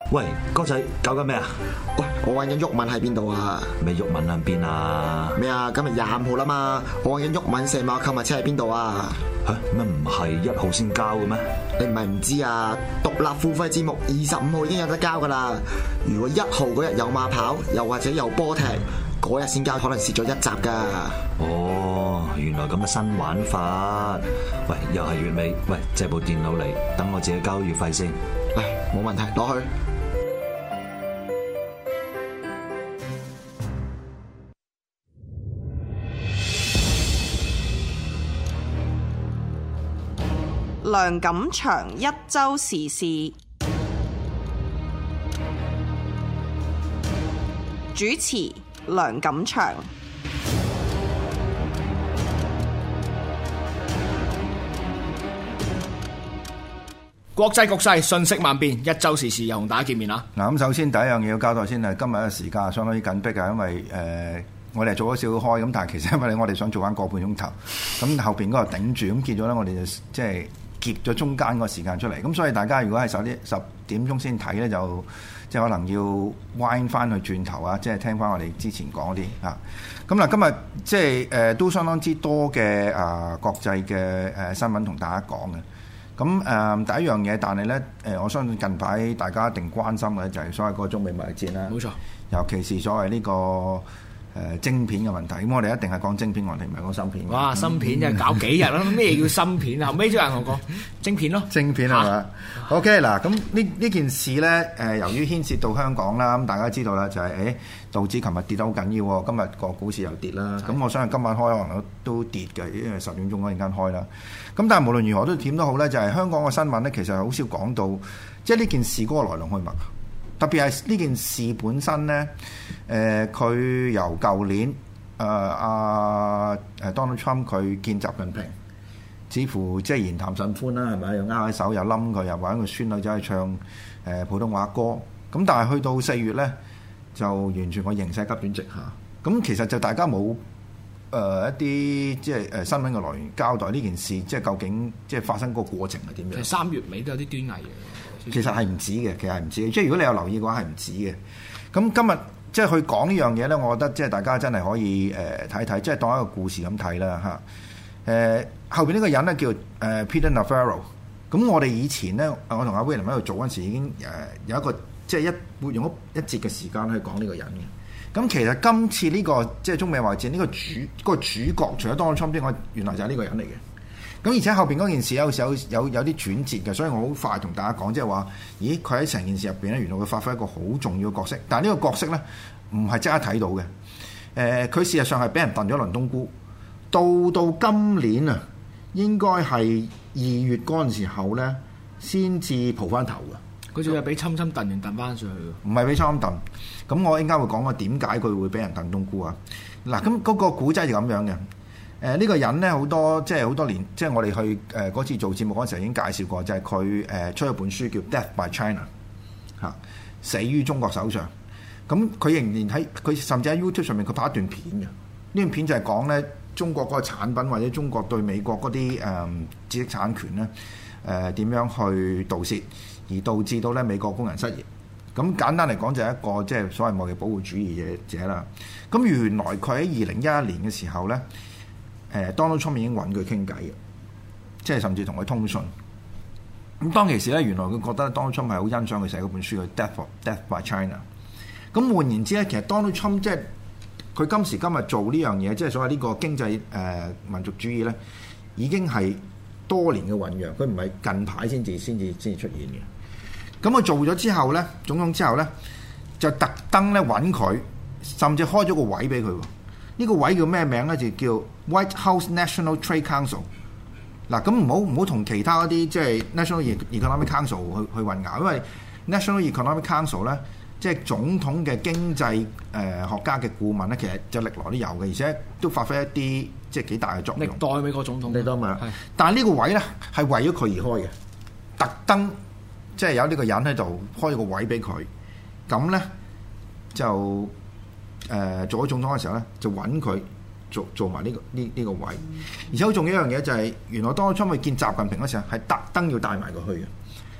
喂，哥仔搞緊咩啊？ 喂，我揾緊毓民喺邊度啊？ 咩毓民喺邊啊？ 咩啊？今日25號啦嘛，我揾緊毓民射馬購物車喺邊度啊？ 嚇乜唔係1號先交嘅咩？ 你唔係唔知啊？獨立付費節目25號已經有得交噶啦。如果1號嗰日有馬跑，又或者有波踢，嗰日先交，可能蝕咗1集噶。 哦，原來咁嘅新玩法。喂，又係月尾，喂，借部電腦嚟，等我自己交月費先。 嚟，冇問題，攞去。 梁錦祥一周時事主持，梁錦祥。 國際局勢瞬息萬變，一周時事又同大家見面啦。 嗱，咁首先第一樣嘢要交代先係今日嘅時間相當之緊迫嘅，因為我哋做咗少少開，咁但係其實因為我哋想做翻個半鐘頭，咁後邊嗰個頂住，咁結咗咧，我哋就即係夾咗中間個時間出嚟，咁所以大家如果係10點鐘先睇咧，就即係可能要 wind 翻去轉頭啊，即係聽翻我哋之前講嗰啲啊。咁嗱，今日即係都相當之多嘅國際嘅新聞同大家講嘅。咁第一樣嘢，但係咧我相信近排大家一定關心嘅就係所謂個中美貿易戰啦。冇錯，尤其是所謂呢個晶片嘅問題。咁我哋一定係講晶片，我哋唔係講芯片。 哇，芯片就搞幾日啦？咩叫芯片啊？後尾都有人同我講晶片咯。晶片係嘛 ？OK 嗱，咁呢件事咧由於牽涉到香港啦，咁大家知道啦，就係道指琴日跌得好緊要喎，今日個股市又跌啦。咁我相信今晚開可能都跌嘅，因為10點鐘嗰陣間開啦。咁但係無論如何都點都好咧，就係香港嘅新聞咧，其實係好少講到即係呢件事嗰個來龍去脈。特別係呢件事本身咧，佢由舊年Donald Trump 佢見習近平，似乎即係言談甚歡啦，係咪？又握喺手，又冧佢，又揾個孫女走去唱普通話歌。咁但係去到4月咧，就完全個形勢急轉直下。咁其實就大家冇一啲即係新聞嘅來源交代呢件事，即係究竟即係發生個過程係點樣？ 其實3月尾都有啲端倪嘅。 其實係唔止嘅，即係如果你有留意嘅話係唔止嘅。咁今日即係去講呢樣嘢咧，我覺得即係大家真係可以睇睇，即係當一個故事咁睇啦嚇。後邊呢個人咧叫Peter Navarro。咁我哋以前咧，我同阿 William 喺度做嗰陣時已經有一個即係會用一節嘅時間去講呢個人嘅。咁其實今次呢個即係中美貿易戰呢個主角，除咗 Donald Trump 之外，原來就係呢個人嚟嘅。咁而且後邊嗰件事有啲轉折嘅，所以我好快同大家講，即係話，咦，佢喺成件事入邊咧，原來佢發揮一個好重要嘅角色。但係呢個角色咧，唔係即刻睇到嘅。佢事實上係俾人燉咗倫冬菇，到今年啊，應該係2月嗰陣時候咧，先至蒲翻頭嘅。 佢仲係俾侵燉完燉翻上去嘅。 唔係俾侵燉。咁我應該會講個點解佢會俾人燉冬菇啊？嗱，咁嗰個古仔就咁樣嘅。呢個人咧好多年，即係我哋去嗰次做節目嗰陣時候已經介紹過，就係佢出咗本書叫《Death by China》嚇，死於中國手上。咁佢仍然喺佢甚至喺 YouTube 上面佢拍一段片嘅。呢段片就係講咧中國嗰個產品或者中國對美國嗰啲知識產權咧點樣去盜竊，而導致到咧美國工人失業。咁簡單嚟講就係一個即係所謂貿易保護主義嘅者啦。咁原來佢喺2011年嘅時候咧。Donald Trump 已經揾佢傾偈嘅，即係甚至同佢通訊。咁當其時咧，原來佢覺得 Donald Trump 係好欣賞佢寫嗰本書嘅《Death by China》。咁換言之咧，其實 Donald Trump 即係佢今時今日做呢樣嘢，即係所謂呢個經濟民族主義咧，已經係多年嘅醖釀，佢唔係近排先至出現嘅。咁佢做咗之後咧，總統之後咧，就特登咧揾佢，甚至開咗個位俾佢。呢個位叫咩名咧？就叫 White House National Trade Council。嗱，咁唔好同其他嗰啲即係 National Economic Council 去混淆，因為 National Economic Council 咧，即係總統嘅經濟學家嘅顧問咧，其實就歷來都有嘅，而且都發揮一啲即係幾大嘅作用。 歷代美國總統， 歷代嘛。但係呢個位咧係為咗佢而開嘅，特登即係有呢個人喺度開咗個位俾佢，咁咧就。做咗總統嘅時候咧，就揾佢做埋呢個位，而且好重要一樣嘢就係，原來當初去見習近平嗰時候係特登要帶埋佢去嘅，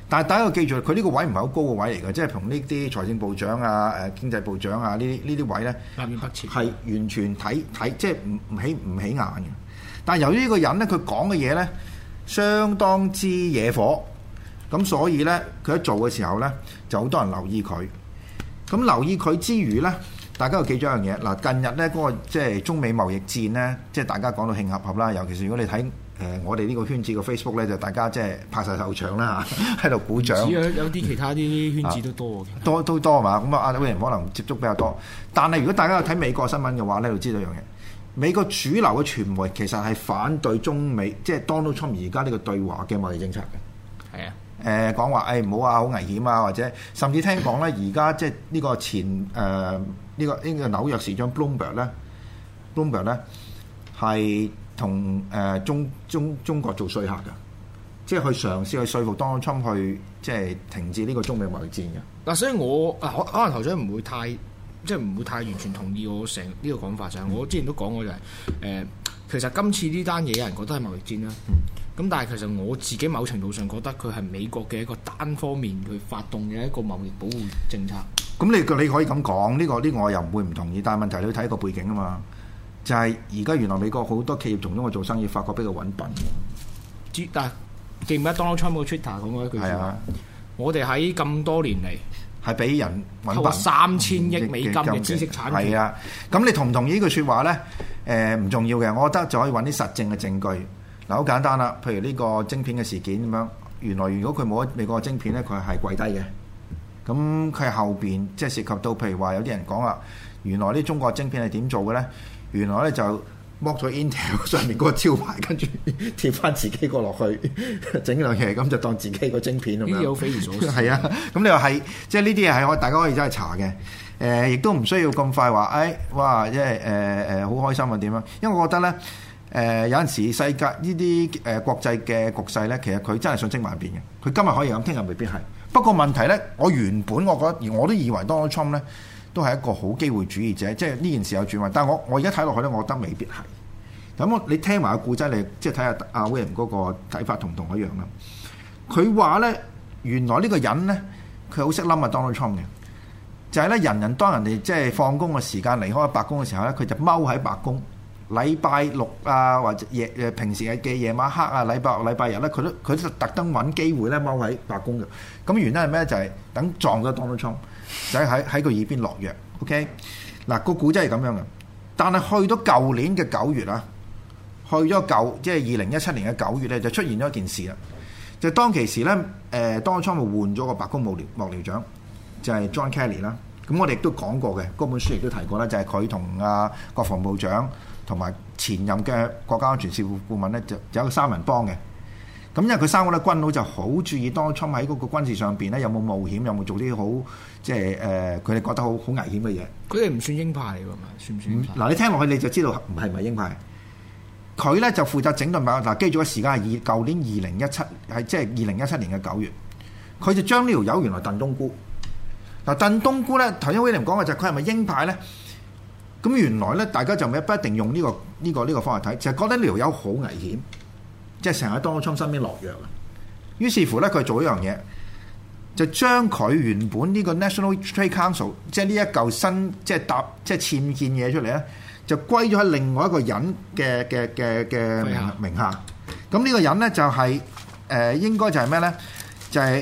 但係大家要記住，佢呢個位唔係好高嘅位嚟嘅，即係同呢啲財政部長啊、經濟部長啊呢啲位咧， 南轅北轍係完全睇即係唔起眼嘅。但係由於呢個人咧，佢講嘅嘢咧相當之惹火，咁所以咧佢一做嘅時候咧，就好多人留意佢。咁留意佢之餘咧，大家要記住一樣嘢嗱，近日咧嗰個即係中美貿易戰咧，即係大家講到興合合啦，尤其是如果你睇。我哋呢個圈子嘅 Facebook 咧，就大家即係拍晒手掌啦嚇，喺度鼓掌。 有啲其他啲圈子都多嘅， 都多嘛？咁啊，阿威廉可能接觸比較多。但係如果大家有睇美國新聞嘅話咧，就知道一樣嘢，美國主流嘅傳媒其實係反對中美即係 Donald Trump 而家呢個對華嘅貿易政策嘅。係啊，講話唔好話好危險啊，或者甚至聽講咧，而家即係呢個前呢個紐約市長 Bloomberg 咧係。同中國做說客嘅，即係去嘗試去說服 Donald Trump 去即係停止呢個中美貿易戰嘅。 嗱，所以我可能頭先唔會太完全同意我成呢個講法，就係我之前都講過就係其實今次呢單嘢有人覺得係貿易戰啦，咁但係其實我自己某程度上覺得佢係美國嘅一個單方面去發動嘅一個貿易保護政策。咁你可以咁講，呢個我又唔會唔同意，但係問題你要睇一個背景啊嘛。就係而家原來美國好多企業從中國做生意，發覺比較揾笨。 但係記唔記得 Donald Trump 個 Twitter 講過一句説話？我哋喺咁多年嚟係俾人揾笨 3000億美金嘅知識產權。係啊， 咁你同唔同意呢句説話咧？唔重要嘅，我覺得就可以揾啲實證嘅證據。嗱，好簡單啦，譬如呢個晶片嘅事件咁樣，原來如果佢冇美國嘅晶片咧，佢係跪低嘅。咁佢後邊即係涉及到，譬如話有啲人講話，原來啲中國晶片係點做嘅咧？原來咧就剝咗 Intel 上面嗰個招牌，跟住貼翻自己個落去，整兩嘢咁就當自己個晶片咁樣。 呢啲好匪夷所思。 係啊，咁你話係，即係呢啲嘢係大家可以真係查嘅。亦都唔需要咁快話，哇，即係好開心啊點樣？因為我覺得咧，有陣時世界呢啲國際嘅局勢咧，其實佢真係瞬息萬變嘅。佢今日可以咁，聽日未必係。不過問題咧，我原本我覺得，而我都以為 Donald Trump 咧。都係一個好機會主義者，即係呢件事有轉彎。但係我而家睇落去咧，我覺得未必係。咁你聽埋個故仔，你即係睇下阿 William 嗰個睇法同唔同一樣啦。佢話咧，原來呢個人咧，佢好識冧啊 Donald Trump 嘅，就係咧人當人哋即係放工嘅時間離開白宮嘅時候咧，佢就踎喺白宮。禮拜六啊，或者平時嘅夜晚黑啊，禮拜日咧，佢都特登揾機會咧踎喺白宮嘅。咁原因係咩？就係等撞咗 Donald Trump。就喺佢耳邊落藥 ，OK？嗱，個古仔係咁樣嘅，但係去到舊年嘅9月啦，去咗即係2017年嘅9月咧，就出現咗一件事啦。就當其時咧，Donald Trump換咗個白宮幕僚長，就係 John Kelly 啦。咁我哋亦都講過嘅，嗰本書亦都提過啦，就係佢同國防部長同埋前任嘅國家安全事務顧問咧，就有一個3人幫嘅。咁因為佢3個咧軍佬就好注意 Donald Trump喺嗰個軍事上邊咧有冇冒險，有冇做啲好即係佢哋覺得好危險嘅嘢。佢哋唔算鷹派嚟㗎嘛？算唔算？ 嗱，你聽落去你就知道唔係鷹派。佢咧就負責整頓嗱，記住個時間係舊年2017，係即係2017年嘅9月。佢就將呢條友原來燉冬菇。嗱，燉冬菇咧，頭先William講嘅就係佢係咪鷹派咧？咁原來咧，大家就唔一定用呢個方法睇，就係覺得呢條友好危險。即係成日喺 Donald Trump 身邊落藥啊！於是乎咧，佢做一樣嘢，就將佢原本呢個 National Trade Council， 即係呢一嚿新即係僭建嘢出嚟咧，就歸咗喺另外一個人嘅名下。咁呢個人咧就係應該就係咩咧？就係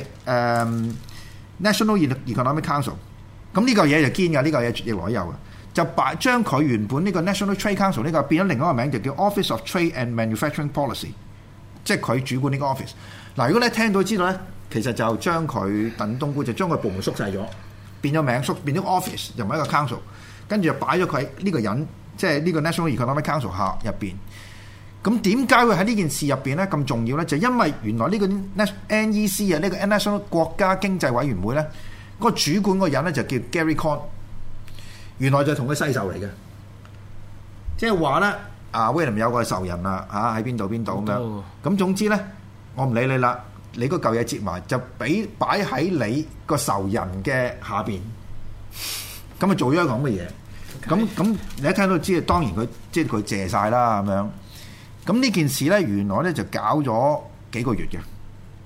National Economic Council。咁呢個嘢就堅㗎，呢個嘢亦來有嘅。就將佢原本呢個 National Trade Council 呢個變咗另一個名，就叫 Office of Trade and Manufacturing Policy。即係佢主管呢個 office。嗱，如果你聽到知道咧，其實就將佢燉冬菇，就將佢部門縮細咗，變咗名變咗 office，又唔係一個 council， 跟住就擺咗佢呢個人，即係呢個 National Economic Council 下入邊。咁點解會喺呢件事入邊咧咁重要咧？就因為原來呢個 NEC 啊，呢個 National 國家經濟委員會咧，嗰個主管嗰個人咧就叫 Gary Cohn， 原來就同佢世仇嚟嘅，即係話咧。William 有個仇人啦，喺邊度咁樣。咁總之咧，我唔理你啦，你嗰嚿嘢接埋就擺喺你個仇人嘅下邊，咁啊做咗一個咁嘅嘢。咁你一聽到知，當然佢即係佢謝晒啦咁樣。咁呢件事咧，原來咧就搞咗幾個月嘅，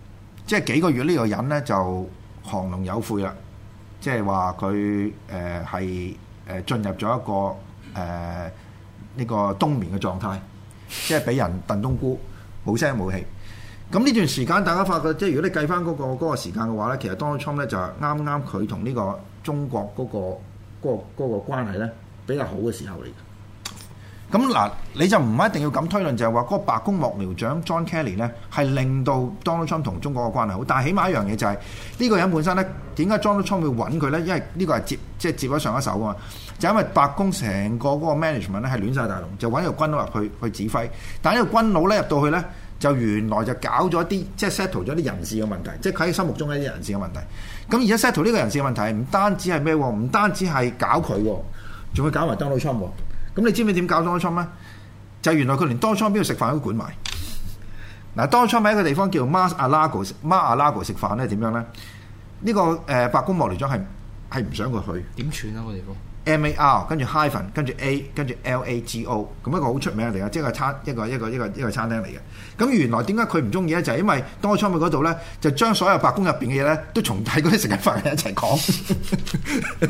即係幾個月呢個人咧就降龍有悔啦，即係話佢係進入咗一個呢個冬眠嘅狀態，即係俾人燉冬菇，冇聲冇氣。咁呢段時間大家發覺，即係如果你計翻嗰個時間嘅話咧，其實 Donald Trump 咧就係啱啱佢同呢個中國嗰個關係咧比較好嘅時候嚟嘅。咁嗱，你就唔一定要咁推論，就係話嗰個白宮幕僚長 John Kelly 咧係令到 Donald Trump 同中國嘅關係好，但係起碼一樣嘢就係呢個人本身咧，點解 Donald Trump 會揾佢咧？因為呢個係接咗上一手啊嘛，就因為白宮成個嗰個 management 咧係亂晒大龍，就揾個軍佬入去指揮，但係呢個軍佬咧入到去咧，就原來就搞咗啲即係 settle 咗啲人事嘅問題，即係佢喺心目中一啲人事嘅問題。咁而家 settle 呢個人事嘅問題唔單止係咩喎？唔單止係搞佢，仲會搞埋 Donald Trump 喎。咁你知唔知點搞 Donald Trump 咧？就原來佢連 Donald Trump 邊度食飯都管埋。嗱，Donald Trump 喺一個地方叫 Mar-a-Lago 食飯咧，點樣咧？呢個白宮幕僚長係唔想佢去。 點串啊個地方 MAR 跟住 hyphen 跟住 A 跟住 LAGO， 咁一個好出名嘅地方，即係一個餐廳嚟嘅。咁原來點解佢唔中意咧？就係因為 Donald Trump 嗰度咧，就將所有白宮入邊嘅嘢咧，都重睇嗰啲食緊飯嘅人一齊講。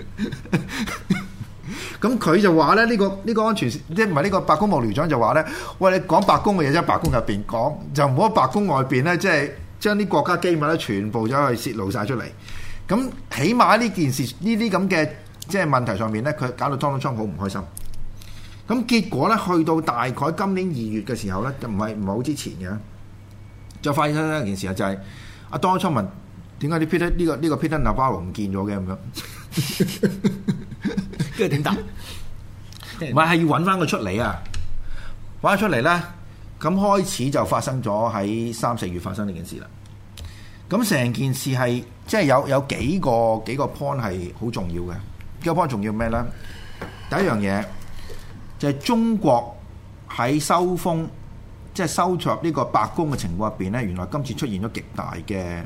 咁佢就話咧，呢個安全即係唔係呢個白宮幕僚長就話咧，喂，你講白宮嘅嘢喺白宮入邊講，就唔好喺白宮外邊咧，即係將啲國家機密咧全部走去泄露晒出嚟。咁起碼呢件事呢啲咁嘅即係問題上面咧，佢搞到 Donald Trump 好唔開心。咁結果咧，去到大概今年2月嘅時候咧，就唔係好之前嘅，就發生一件事啊，就係阿 Donald Trump 問點解啲 Peter 呢個 Peter Navarro 唔見咗嘅咁樣。 跟住點答？ 唔係要揾翻佢出嚟啊！揾佢出嚟咧，咁開始就發生咗喺3、4月發生呢件事啦。咁成件事係即係有幾個 point 係好重要嘅。幾個 point 重要咩咧？第一樣嘢就係中國喺收風，即係收拾呢個白宮嘅情況入邊咧，原來今次出現咗極大嘅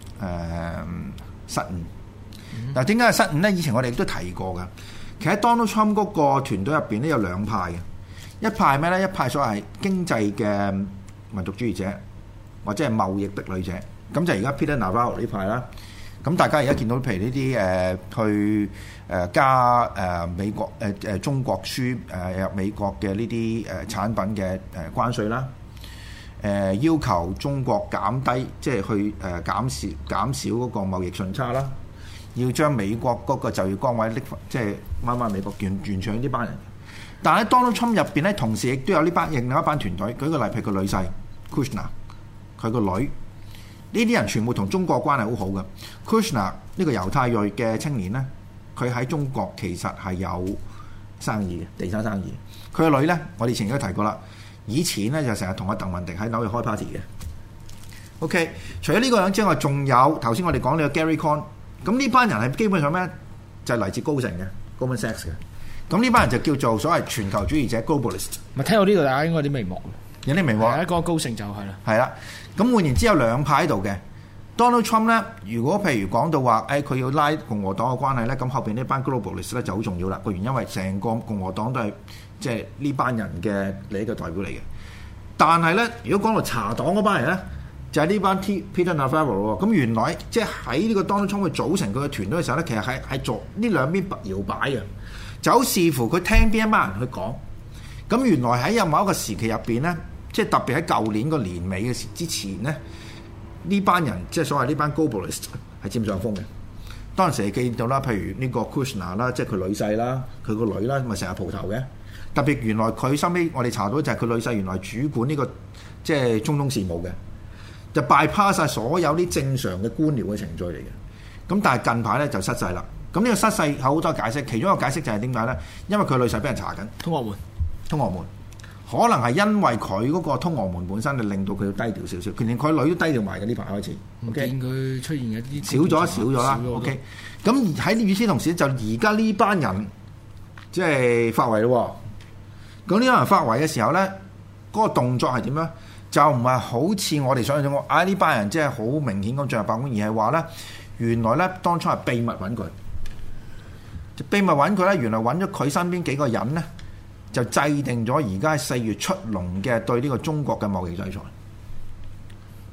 失誤。嗱，點解係失誤咧？以前我哋亦都提過㗎。其實 Donald Trump 嗰個團隊入邊咧有兩派嘅，一派咩咧？一派所謂係經濟嘅民族主義者，或者係貿易壁壘者。咁就而家 Peter Navarro 呢派啦。咁大家而家見到譬如呢啲去加美國中國輸入美國嘅呢啲產品嘅關稅啦，要求中國減低即係去減少嗰個貿易順差啦。要將美國嗰個就業崗位拎即係掹翻美國完全呢班人。但係喺 Donald Trump 入邊咧，同時亦都有呢班另一班團隊。舉個例，譬如個女婿 Kushner， 佢個女呢啲人全部同中國關係好好嘅。Kushner 呢個猶太裔嘅青年咧，佢喺中國其實係有生意嘅地產生意。佢個女咧，我哋以前都提過啦。以前咧就成日同阿鄧文迪喺紐約開 party 嘅。OK， 除咗呢個人之外，仲有頭先我哋講呢個 Gary Cohn。咁呢班人係基本上咩？就係嚟自高盛嘅 Goldman Sachs 嘅。咁呢班人就叫做所謂全球主義者 globalist。 咪聽到呢度，大家應該有啲眉目。 有啲眉目。 一個高盛就係啦。 係啦。咁換言之有兩派喺度嘅。Donald Trump 咧，如果譬如講到話，佢要拉共和黨嘅關係咧，咁後邊呢班 globalist 咧就好重要啦。個原因為成個共和黨都係即係呢班人嘅利益嘅代表嚟嘅。但係咧，如果講到茶黨嗰班人咧，就係呢班 Peter Navarro 喎，咁原來即係喺呢個 Donald Trump 去組成佢嘅團隊嘅時候咧，其實係做呢兩邊搖擺嘅，就好視乎佢聽邊一班人去講。咁原來喺有某一個時期入邊咧，即係特別喺舊年個年尾嘅時之前咧，呢班人即係所謂呢班 globalist 係佔上風嘅。當陣時見到啦，譬如呢個 Kushner 啦，即係佢女婿啦，佢個女啦，咪成日蒲頭嘅。特別原來佢收尾我哋查到就係佢女婿原來主管呢個即係中東事務嘅。就 bypass 曬所有啲正常嘅官僚嘅程序嚟嘅，咁但係近排咧就失勢啦。咁呢個失勢有好多解釋，其中一個解釋就係點解咧？因為佢女婿俾人查緊通俄門，可能係因為佢嗰個通俄門本身就令到佢要低調少少，連佢女都低調埋嘅呢排開始。 OK，見佢出現一少啲咗啦。OK， 咁喺與此同時就而家呢班人即係發圍咯。咁呢班人發圍嘅時候咧，嗰個動作係點咧？就唔係好似我哋想象中，呢班人即係好明顯咁進入白宮，而係話咧，原來咧當初係秘密揾佢，秘密揾佢咧，原來揾咗佢身邊幾個人咧，就制定咗而家4月出籠嘅對呢個中國嘅貿易制裁。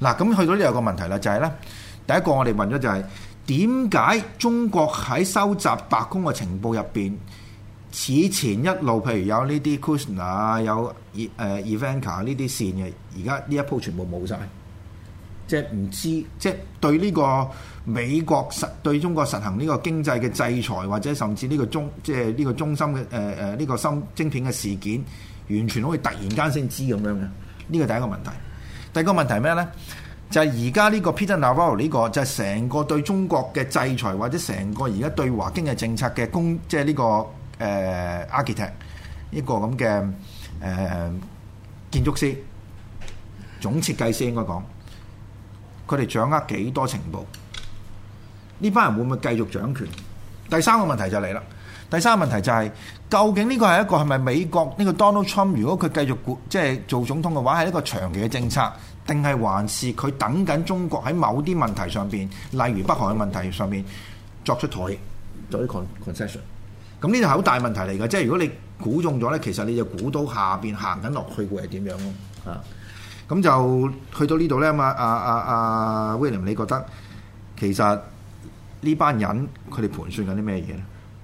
嗱，咁去到呢度有個問題啦，就係咧，第一個我哋問咗就係點解中國喺收集白宮嘅情報入邊，此前一路譬如有呢啲 Kushner 啊，有Ivanka 呢啲線嘅，而家呢一鋪全部冇晒，即係唔知，即係對呢個美國對中國實行呢個經濟嘅制裁，或者甚至呢個中心嘅呢個晶片嘅事件，完全可以突然間先知咁樣嘅，呢個第一個問題。第二個問題咩咧？就係而家呢個 Peter Navarro 呢個就係成個對中國嘅制裁，或者成個而家對華經濟政策嘅即係呢個architect 呢個咁嘅建築師、總設計師應該講，佢哋掌握幾多情報？呢班人會唔會繼續掌權？第三個問題就嚟啦。第三個問題就係、究竟呢個係咪美國呢個 Donald Trump 如果佢繼續即係做總統嘅話，係一個長期嘅政策，定係還是佢等緊中國喺某啲問題上邊，例如北韓嘅問題上面作出妥協，做啲 concession？ 咁呢就係好大問題嚟嘅，即係如果你估中咗咧，其實你就估到下邊行緊落去會係點樣咯？啊，咁就去到呢度咧嘛。阿 William， 你覺得其實呢班人佢哋盤算緊啲咩嘢咧？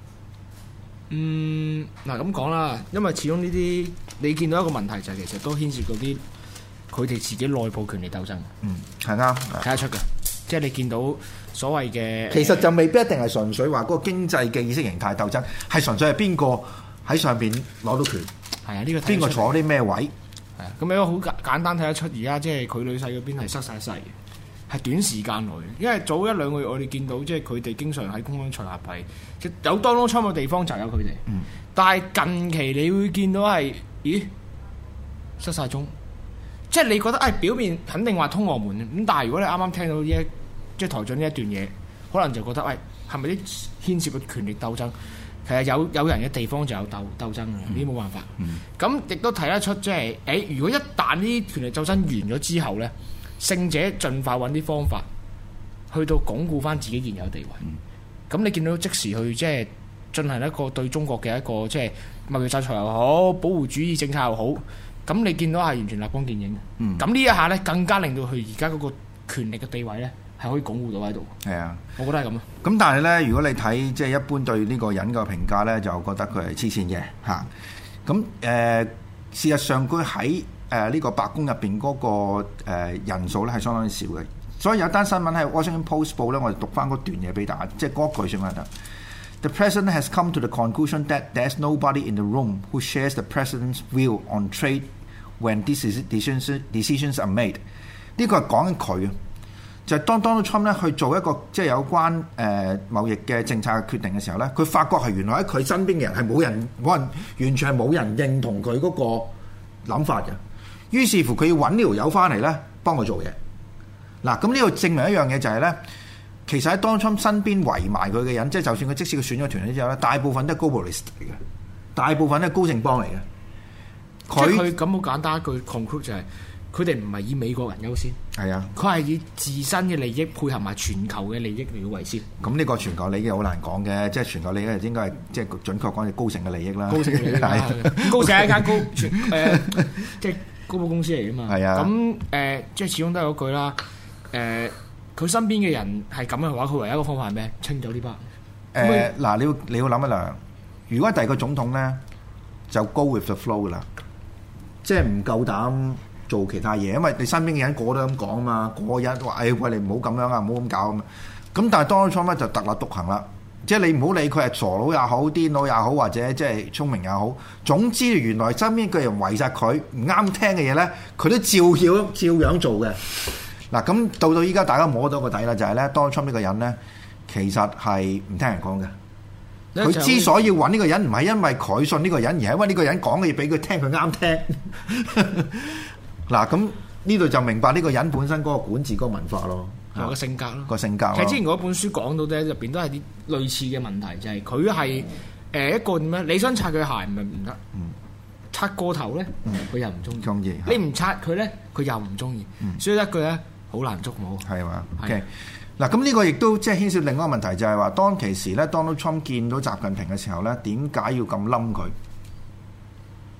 嗱咁講啦，因為始終呢啲你見到一個問題就係其實都牽涉到啲佢哋自己內部權力鬥爭。 係啱， 睇得出嘅，即係你見到所謂嘅， 其實就未必一定係純粹話嗰個經濟嘅意識形態鬥爭，係純粹係邊個喺上邊攞到權。 係啊，呢個邊個坐啲咩位？ 係啊，咁一個好簡單睇得出，而家即係佢女婿嗰邊係塞晒勢嘅。係短時間內，因為早一兩個月我哋見到，即係佢哋經常喺公開場合係，即有 Donald Trump 嘅地方就有佢哋。但係近期你會見到係，咦，失晒蹤，即係你覺得表面肯定話通俄門咁，但係如果你啱啱聽到即係台長呢一段嘢，可能就覺得係咪啲牽涉嘅權力鬥爭？其實有人嘅地方就有鬥爭嘅，呢啲冇辦法。咁亦都睇得出，即係如果一旦呢啲權力鬥爭完咗之後咧，勝者盡快揾啲方法去到鞏固翻自己現有地位。咁你見到即時去即係進行一個對中國嘅一個即係貿易制裁又好，保護主義政策又好，咁你見到係完全立竿見影嘅。咁呢一下咧，更加令到佢而家嗰個權力嘅地位咧係可以鞏固到喺度。係啊，我覺得係咁啊。咁但係咧，如果你睇即係一般對呢個人嘅評價咧，就覺得佢係黐線嘅嚇。咁事實上佢喺呢個白宮入邊嗰個人數咧係相當之少嘅，所以有單新聞喺 Washington Post 報咧，我哋讀翻嗰段嘢俾大家，即係嗰句先得。The president has come to the conclusion that there's nobody in the room who shares the president's view on trade when these decisions are made。呢個係講緊佢啊，就係當 Donald Trump 咧去做一個即係有關貿易嘅政策嘅決定嘅時候咧，佢發覺係原來喺佢身邊嘅人係冇人完全係冇人認同佢嗰個諗法嘅。於是乎佢要揾呢條友翻嚟咧，幫佢做嘢。嗱，咁呢度證明一樣嘢就係咧，其實喺 Donald Trump 身邊圍埋佢嘅人，即係就算佢即使佢選咗團之後咧，大部分都係 globalist 嚟嘅，大部分都係高盛幫嚟嘅。 佢咁好簡單一句 conclude 就係，佢哋唔係以美國人優先，係啊，佢係以自身嘅利益配合埋全球嘅利益嚟到為先。咁呢個全球利益好難講嘅，即係全球利益應該係即係準確講係高盛嘅利益啦。高盛嘅利益係高盛係一間即係高保公司嚟㗎嘛，係啊，咁即係始終都係嗰句啦。佢身邊嘅人係咁嘅話，佢唯一一個方法係咩？清走呢班。嗱，你要諗一諗，如果第二個總統咧，就 go with the flow 㗎啦，即係唔夠膽做其他嘢，因為你身邊嘅人個個都咁講啊嘛，個個人話喂，你唔好咁樣啊，唔好咁搞啊嘛。咁但係 Donald Trump 咧就特立獨行啦。即係你唔好理佢係傻佬也好、癲佬也好，或者即係聰明也好，總之原來身邊嘅人圍曬佢唔啱聽嘅嘢咧，佢都照樣做嘅。嗱，咁到依家大家摸到個底啦，就係咧 Donald Trump 呢個人咧，其實係唔聽人講嘅。佢之所以要揾呢個人，唔係因為佢信呢個人，而係因為呢個人講嘅嘢俾佢聽，佢啱聽。嗱，咁呢度就明白呢個人本身嗰個管治嗰個文化咯。個性格咯，個性格。其實之前嗰本書講到咧，入邊都係啲類似嘅問題，就係佢係一個點樣？你想擦佢鞋唔係唔得，擦過頭咧，佢又唔中意。你唔擦佢咧，佢又唔中意。所以一句咧，好難捉摸。係嘛？OK。嗱，咁呢個亦都即係牽涉另外一個問題，就係話當其時咧 ，Donald Trump 見到習近平嘅時候咧，點解要咁冧佢？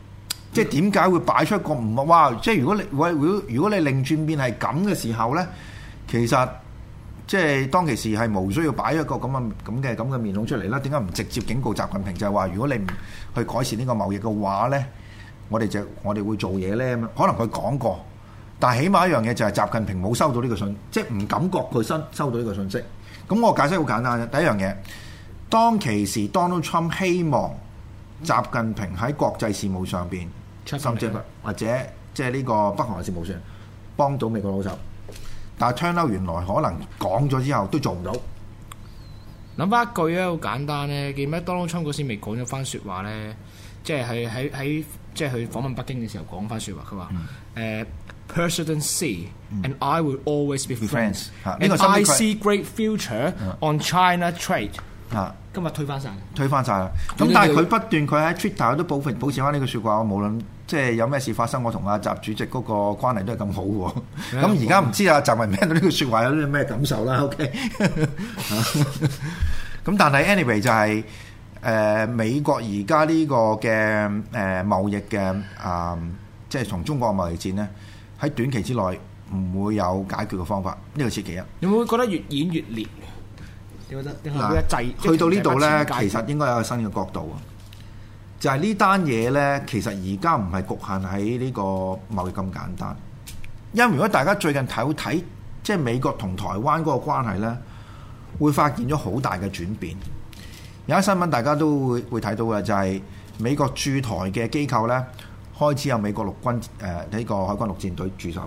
即係點解會擺出一個唔哇？即係如果你擰轉變係咁嘅時候咧，其實即係當其時係無需要擺一個咁嘅面孔出嚟啦。點解唔直接警告習近平就係話，如果你唔去改善呢個貿易嘅話咧，我哋會做嘢咧咁樣。可能佢講過，但係起碼一樣嘢就係習近平冇收到呢個信，即係唔感覺佢收到呢個信息。咁我解釋好簡單啫。第一樣嘢，當其時 Donald Trump 希望習近平喺國際事務上邊，甚至或者即係呢個北韓事務上幫到美國佬手，但係 turn out 原來可能講咗之後都做唔到。 諗翻一句咧，好簡單咧，記唔記得 Donald Trump 嗰時未講咗番説話咧？即係喺即係去訪問北京嘅時候講翻説話，佢話President Xi and I will always be friends. And I see great future on China trade. 今日推翻晒啦。咁但係佢不斷佢喺 Twitter 都保持翻呢句説話，無論即係有咩事發生，我同阿習主席嗰個關係都係咁好喎。咁而家唔知阿習近平聽到呢句説話有啲咩感受啦？OK。咁但係 anyway 就係美國而家呢個嘅貿易嘅即係同中國嘅貿易戰咧，喺短期之內唔會有解決嘅方法，呢個係其一。 你會唔會覺得越演越烈？你覺得去到呢度咧，其實應該有一個新嘅角度啊！就係呢單嘢咧，其實而家唔係局限喺呢個貿易咁簡單。因為如果大家最近睇即係美國同台灣嗰個關係咧，會發現咗好大嘅轉變。有啲新聞大家都會睇到嘅，就係美國駐台嘅機構咧，開始有美國陸軍呢個海軍陸戰隊駐守。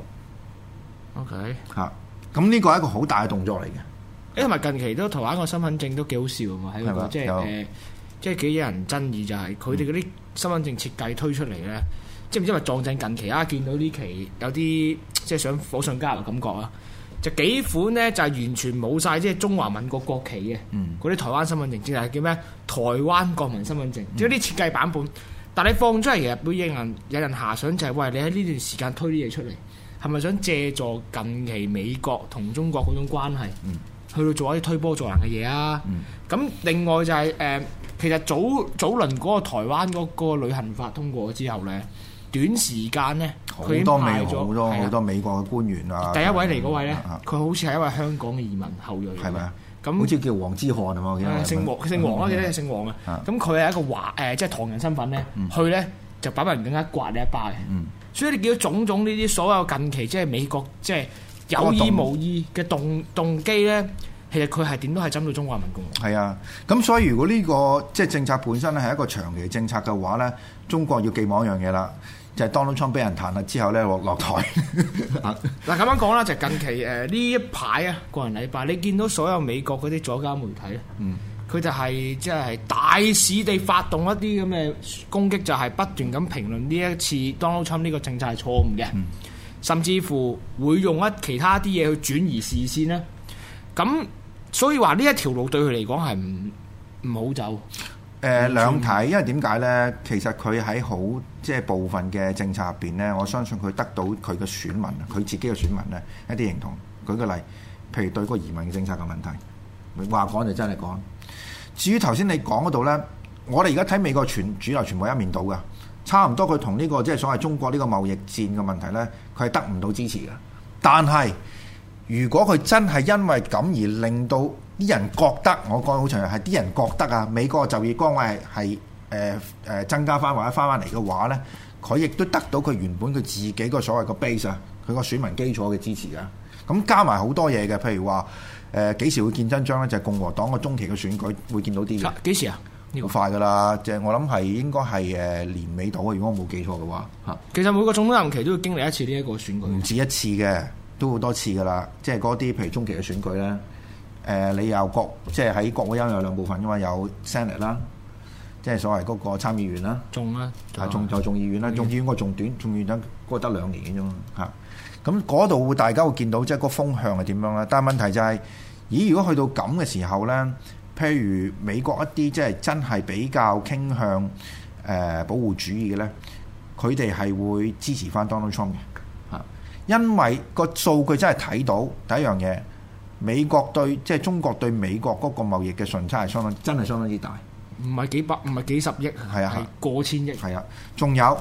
OK 嚇，咁呢個係一個好大嘅動作嚟嘅。 同埋近期都台灣個身份證都幾好笑啊嘛，喺嗰個即係幾有人爭議，就係佢哋嗰啲身份證設計推出嚟咧，即係唔知係咪撞正近期啊？見到呢期有啲即係想火上加油嘅感覺啊！就幾款咧就係完全冇晒即係中華民國國旗嘅，嗰啲台灣身份證，即係叫咩？台灣國民身份證，即係啲設計版本。但你放出嚟，其實會有人遐想就係喂，你喺呢段時間推啲嘢出嚟，係咪想借助近期美國同中國嗰種關係？去到做一啲推波助瀾嘅嘢啊！咁另外就係其實早輪嗰個台灣嗰個旅行法通過之後咧，短時間咧佢已經派咗好多美國嘅官員啊！ 第一位嚟嗰位咧，佢好似係一位香港嘅移民後裔， 係咪啊？ 咁好似叫黃之漢啊嘛，我記得姓黃啦，記得係姓黃啊！咁佢係一個即係唐人身份咧，去咧就把人更加刮你一巴嘅。所以你見到種種呢啲所有近期即係美國即係有意無意嘅動機咧，其實佢係點都係針對中華民國。 係啊，咁所以如果呢個即係政策本身咧係一個長期政策嘅話咧，中國要寄望一樣嘢啦，就係 Donald Trump 俾人彈劾之後咧落台。 嗱咁樣講啦，就近期呢一排啊，個人禮拜，你見到所有美國嗰啲左膠媒體咧，佢就係即係大肆地發動一啲咁嘅攻擊，就係不斷咁評論呢一次 Donald Trump 呢個政策係錯誤嘅，甚至乎會用其他啲嘢去轉移視線啦。咁所以話呢一條路對佢嚟講係唔好走。 兩睇，因為點解咧？其實佢喺好即係部分嘅政策入邊咧，我相信佢得到佢嘅選民，佢自己嘅選民咧一啲認同。舉個例，譬如對個移民嘅政策嘅問題，話講就真係講。至於頭先你講嗰度咧，我哋而家睇美國主流全部一面倒㗎，差唔多佢同呢個即係所謂中國呢個貿易戰嘅問題咧，佢係得唔到支持嘅。但係如果佢真係因為咁而令到啲人覺得，我講好長係啲人覺得啊，美國嘅就業崗位係增加翻或者翻嚟嘅話咧，佢亦都得到佢原本佢自己個所謂個 base 啊，佢個選民基礎嘅支持啊。咁加埋好多嘢嘅，譬如話幾時會見真章咧？就係共和黨個中期嘅選舉會見到啲嘅。 幾時啊？ 好快噶啦，即係我諗係應該係年尾到啊！如果我冇記錯嘅話嚇。 其實每個總統任期都要經歷一次呢一個選舉， 唔止一次嘅，都好多次噶啦。即係嗰啲譬如中期嘅選舉咧。你有即係喺國會有兩部分噶嘛，有 Senate 啦，即係所謂嗰個參議員啦，眾議院啦，眾議院個仲短，眾議院嗰個得2年嘅啫嘛嚇。咁嗰度大家會見到即係個風向係點樣啦。但係問題就係，如果去到咁嘅時候咧，譬如美國一啲即係真係比較傾向保護主義嘅咧，佢哋係會支持翻 Donald Trump 嘅嚇，因為個數據真係睇到第一樣嘢。美國對即係中國對美國嗰個貿易嘅順差係真係相當之大， 唔係幾十億，係過千億。 係啊，仲有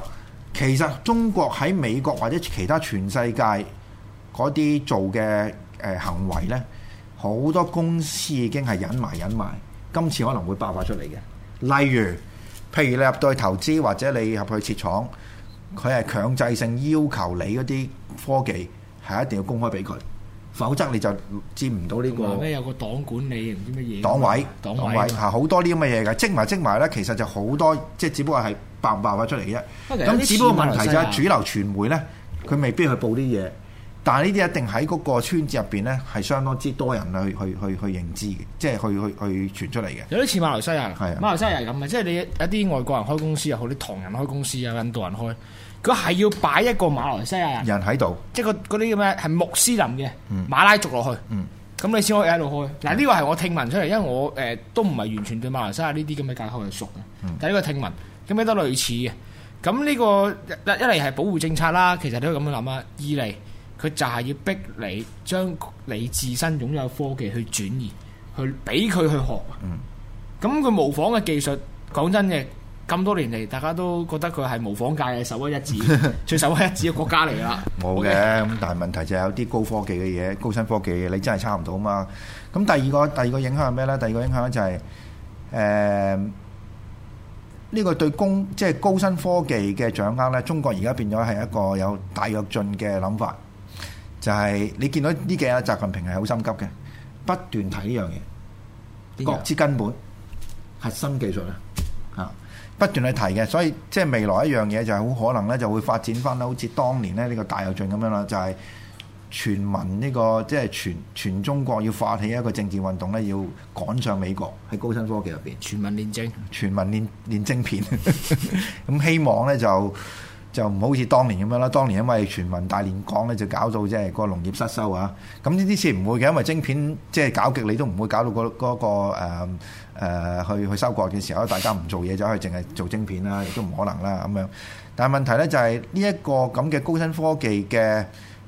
其實中國喺美國或者其他全世界嗰啲做嘅行為咧，好多公司已經係隱埋，今次可能會爆發出嚟嘅。例如，譬如你入到去投資或者你入去設廠，佢係強制性要求你嗰啲科技係一定要公開俾佢，否則你就佔唔到呢個。 咩有個黨管理唔知乜嘢？ 黨委嚇好多啲咁嘅嘢嘅，積埋咧，其實就好多，即係只不過係爆發出嚟嘅啫。咁只不過問題就係主流傳媒咧，佢未必去報啲嘢，但係呢啲一定喺嗰個圈子入邊咧，係相當之多人去認知嘅，即係去傳出嚟嘅。 有啲似馬來西亞， 係馬來西亞係咁嘅，即係你一啲外國人開公司又好，啲唐人開公司啊，印度人開，佢係要擺一個馬來西亞人喺度， 即係嗰啲叫咩係穆斯林嘅馬拉族落去，咁你先可以喺度開。嗱呢個係我聽聞出嚟，因為我都唔係完全對馬來西亞呢啲咁嘅架構係熟嘅，但係呢個聽聞咁樣都類似嘅。咁呢個一嚟係保護政策啦，其實你都咁樣諗啊。二嚟佢就係要逼你將你自身擁有科技去轉移，去俾佢去學。咁佢模仿嘅技術，講真嘅，咁多年嚟，大家都覺得佢係模仿界嘅首屈一指，最首屈一指嘅國家嚟㗎啦。 冇嘅，咁但係問題就係有啲高科技嘅嘢、高新科技嘅嘢，你真係差唔到嘛。咁第二個影響係咩咧？第二個影響就係呢個對即係高新科技嘅掌握咧，中國而家變咗係一個有大躍進嘅諗法，就係你見到呢幾日習近平係好心急嘅，不斷睇呢樣嘢，國之根本核心技術啊，不斷去提嘅，所以即係未來一樣嘢就係好可能咧就會發展翻好似當年咧呢個大躍進咁樣啦，就係全民呢個即係全中國要發起一個政治運動咧，要趕上美國喺高新科技入邊， 全民練精， 全民練晶片。咁希望咧就唔好似當年咁樣啦。當年因為全民大煉鋼咧，就搞到即係個農業失收啊。咁呢啲次唔會嘅，因為晶片即係搞極你都唔會搞到嗰個去收割嘅時候，大家唔做嘢就可以淨係做晶片啦，亦都唔可能啦咁樣。但係問題咧就係呢一個咁嘅高新科技嘅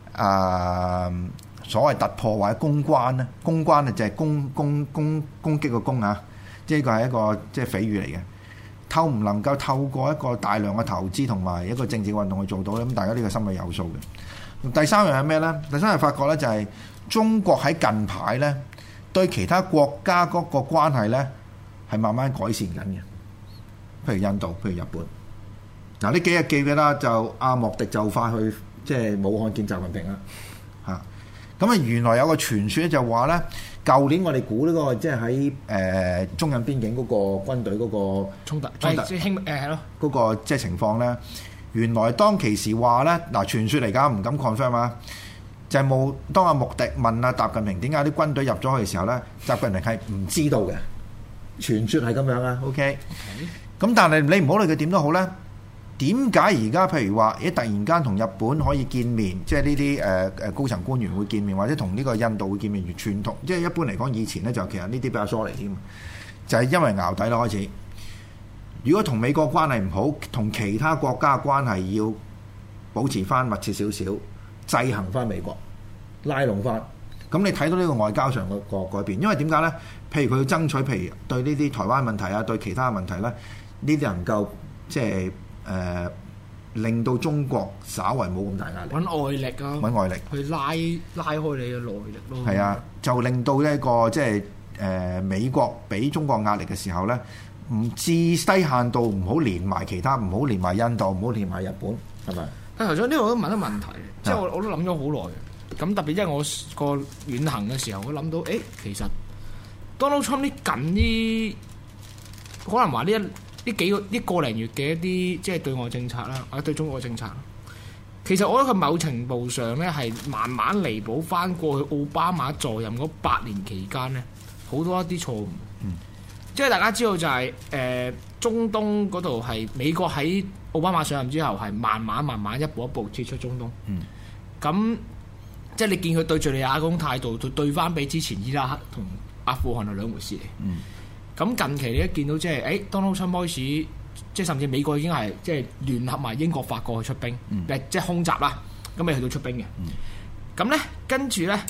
所謂突破或者攻關咧，攻關就係攻擊個攻啊，即係呢個係一個即係比喻嚟嘅。唔能夠透過一個大量嘅投資同埋一個政治運動去做到咧，咁大家呢個心裏有數嘅。第三樣係咩咧？第三樣發覺咧就係中國喺近排咧對其他國家嗰個關係咧係慢慢改善緊嘅。譬如印度，譬如日本。嗱呢幾日記唔記得就阿莫迪就快去即係武漢見習近平啦嚇。咁啊原來有個傳說就話咧。舊年我哋估呢個即係喺中印邊境嗰個軍隊嗰個衝突，即係係咯嗰個即係情況咧。原來當其時話咧，嗱傳說嚟㗎，唔敢 confirm 啊。就係冇當阿穆迪問阿習近平點解啲軍隊入咗去嘅時候咧，習近平係唔知道嘅。傳說係咁樣啊。OK。咁但係你唔好理佢點都好咧。點解而家譬如話，突然間同日本可以見面，即係呢啲高層官員會見面，或者同呢個印度會見面，完全同即係一般嚟講，以前咧就其實呢啲比較疏離添，就係因為淆底啦開始。如果同美國關係唔好，同其他國家嘅關係要保持翻密切少少，制衡翻美國，拉攏翻。咁你睇到呢個外交上個改變，因為點解咧？譬如佢要爭取，譬如對呢啲台灣問題啊，對其他問題咧，呢啲能夠即係。令到中國稍為冇咁大壓力， 揾外力啊，揾外力去拉開你嘅內力咯。 係啊，就令到一個即係美國俾中國壓力嘅時候咧，唔至低限度唔好連埋其他，唔好連埋印度，唔好連埋日本，係咪？但頭先呢度都問一問題，即係我都諗咗好耐。咁特別因為我個遠行嘅時候，我諗到，其實 Donald Trump 呢近呢可能話呢個零月嘅一啲即係對外政策啦，或者對中國嘅政策，其實我覺得佢某程度上咧係慢慢彌補翻過去奧巴馬在任嗰8年期間咧好多一啲錯誤。即係大家知道就係、中東嗰度係美國喺奧巴馬上任之後係慢慢一步一步撤出中東。咁即係你見佢對敍利亞嗰種態度，對翻比之前伊拉克同阿富汗係兩回事嚟。咁近期你一見到即係Donald Trump 開始，即係甚至美國已經係即係聯合埋英國、法國去出兵，即係空襲啦。咁未去到出兵嘅。咁咧跟住咧，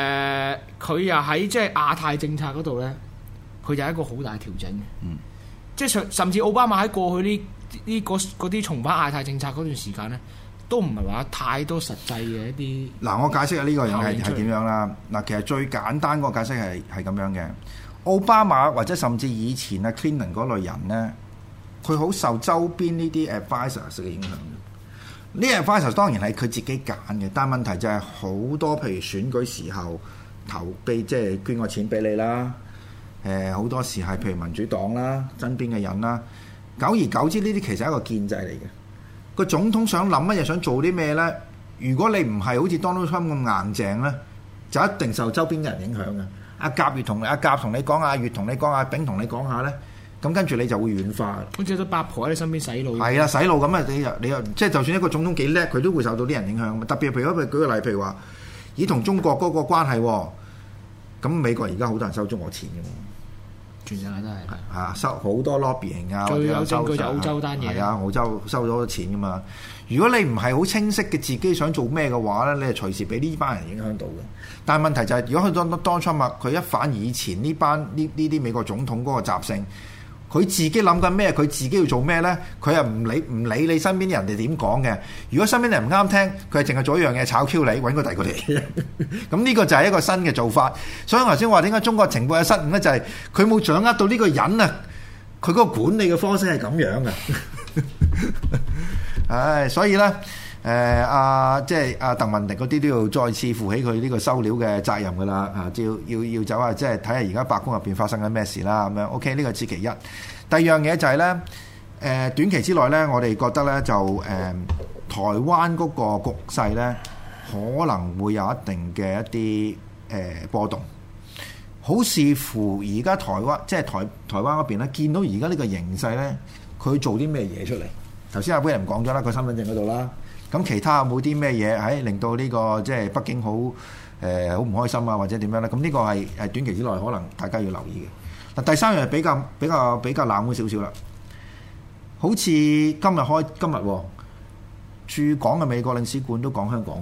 佢又喺即係亞太政策嗰度咧，佢就係一個好大調整嘅。 即係甚至奧巴馬喺過去嗰啲重返亞太政策嗰段時間咧，都唔係話太多實際嘅一啲。 嗱，我解釋下呢個人係點樣啦。嗱，其實最簡單個解釋係咁樣嘅。奧巴馬或者甚至以前啊 Clinton 嗰類人咧，佢好受周邊呢啲 advisors 嘅影響。呢啲 advisors 當然係佢自己揀嘅，但係問題就係好多譬如選舉時候即係捐個錢俾你啦。好多時係譬如民主黨啦、身邊嘅人啦，久而久之呢啲其實係一個建制嚟嘅。個總統想諗乜嘢，想做啲咩咧？如果你唔係好似 Donald Trump 咁硬淨咧，就一定受周邊嘅人影響嘅。阿甲同你講，阿月同你講，阿丙同你講下咧，咁跟住你就會軟化。 好似都八婆喺你身邊洗腦。 係啊，洗腦咁啊！你又即係就算一個總統幾叻，佢都會受到啲人影響。特別譬如舉個例，譬如話以同中國嗰個關係，咁美國而家好多人收中國錢嘅喎。 全世界都係嚇收好多 lobbying 啊， 最有證據就澳洲單嘢。 係啊，澳洲收咗好多錢噶嘛。如果你唔係好清晰嘅自己想做咩嘅話咧，你係隨時俾呢班人影響到嘅。但係問題就係，如果去到 Donald Trump 佢一反以前呢啲美國總統嗰個習性，佢自己諗緊咩，佢自己要做咩咧，佢又唔理你身邊啲人哋點講嘅。如果身邊啲人唔啱聽，佢係淨係做一樣嘢炒 Q 你，揾個第二個嚟。咁呢個就係一個新嘅做法。所以我頭先話點解中國情報有失誤咧，就係佢冇掌握到呢個人啊，佢嗰個管理嘅方式係咁樣啊。唉，所以咧，即係阿鄧文迪嗰啲都要再次負起佢呢個收料嘅責任噶啦，要走啊，即係睇下而家白宮入邊發生緊咩事啦，咁樣 OK， 呢個係其一。第二樣嘢就係咧，短期之內咧，我哋覺得咧就台灣嗰個局勢咧可能會有一定嘅一啲波動，好視乎而家台灣即係台灣嗰邊咧，見到而家呢個形勢咧，佢做啲咩嘢出嚟？頭先阿 William 講咗啦，個身份證嗰度啦，咁其他有冇啲咩嘢令到呢個即係北京好好唔開心啊，或者點樣咧？咁呢個係短期之內可能大家要留意嘅。嗱，第三樣比較冷門少少啦，好似今日駐港嘅美國領事館都講香港，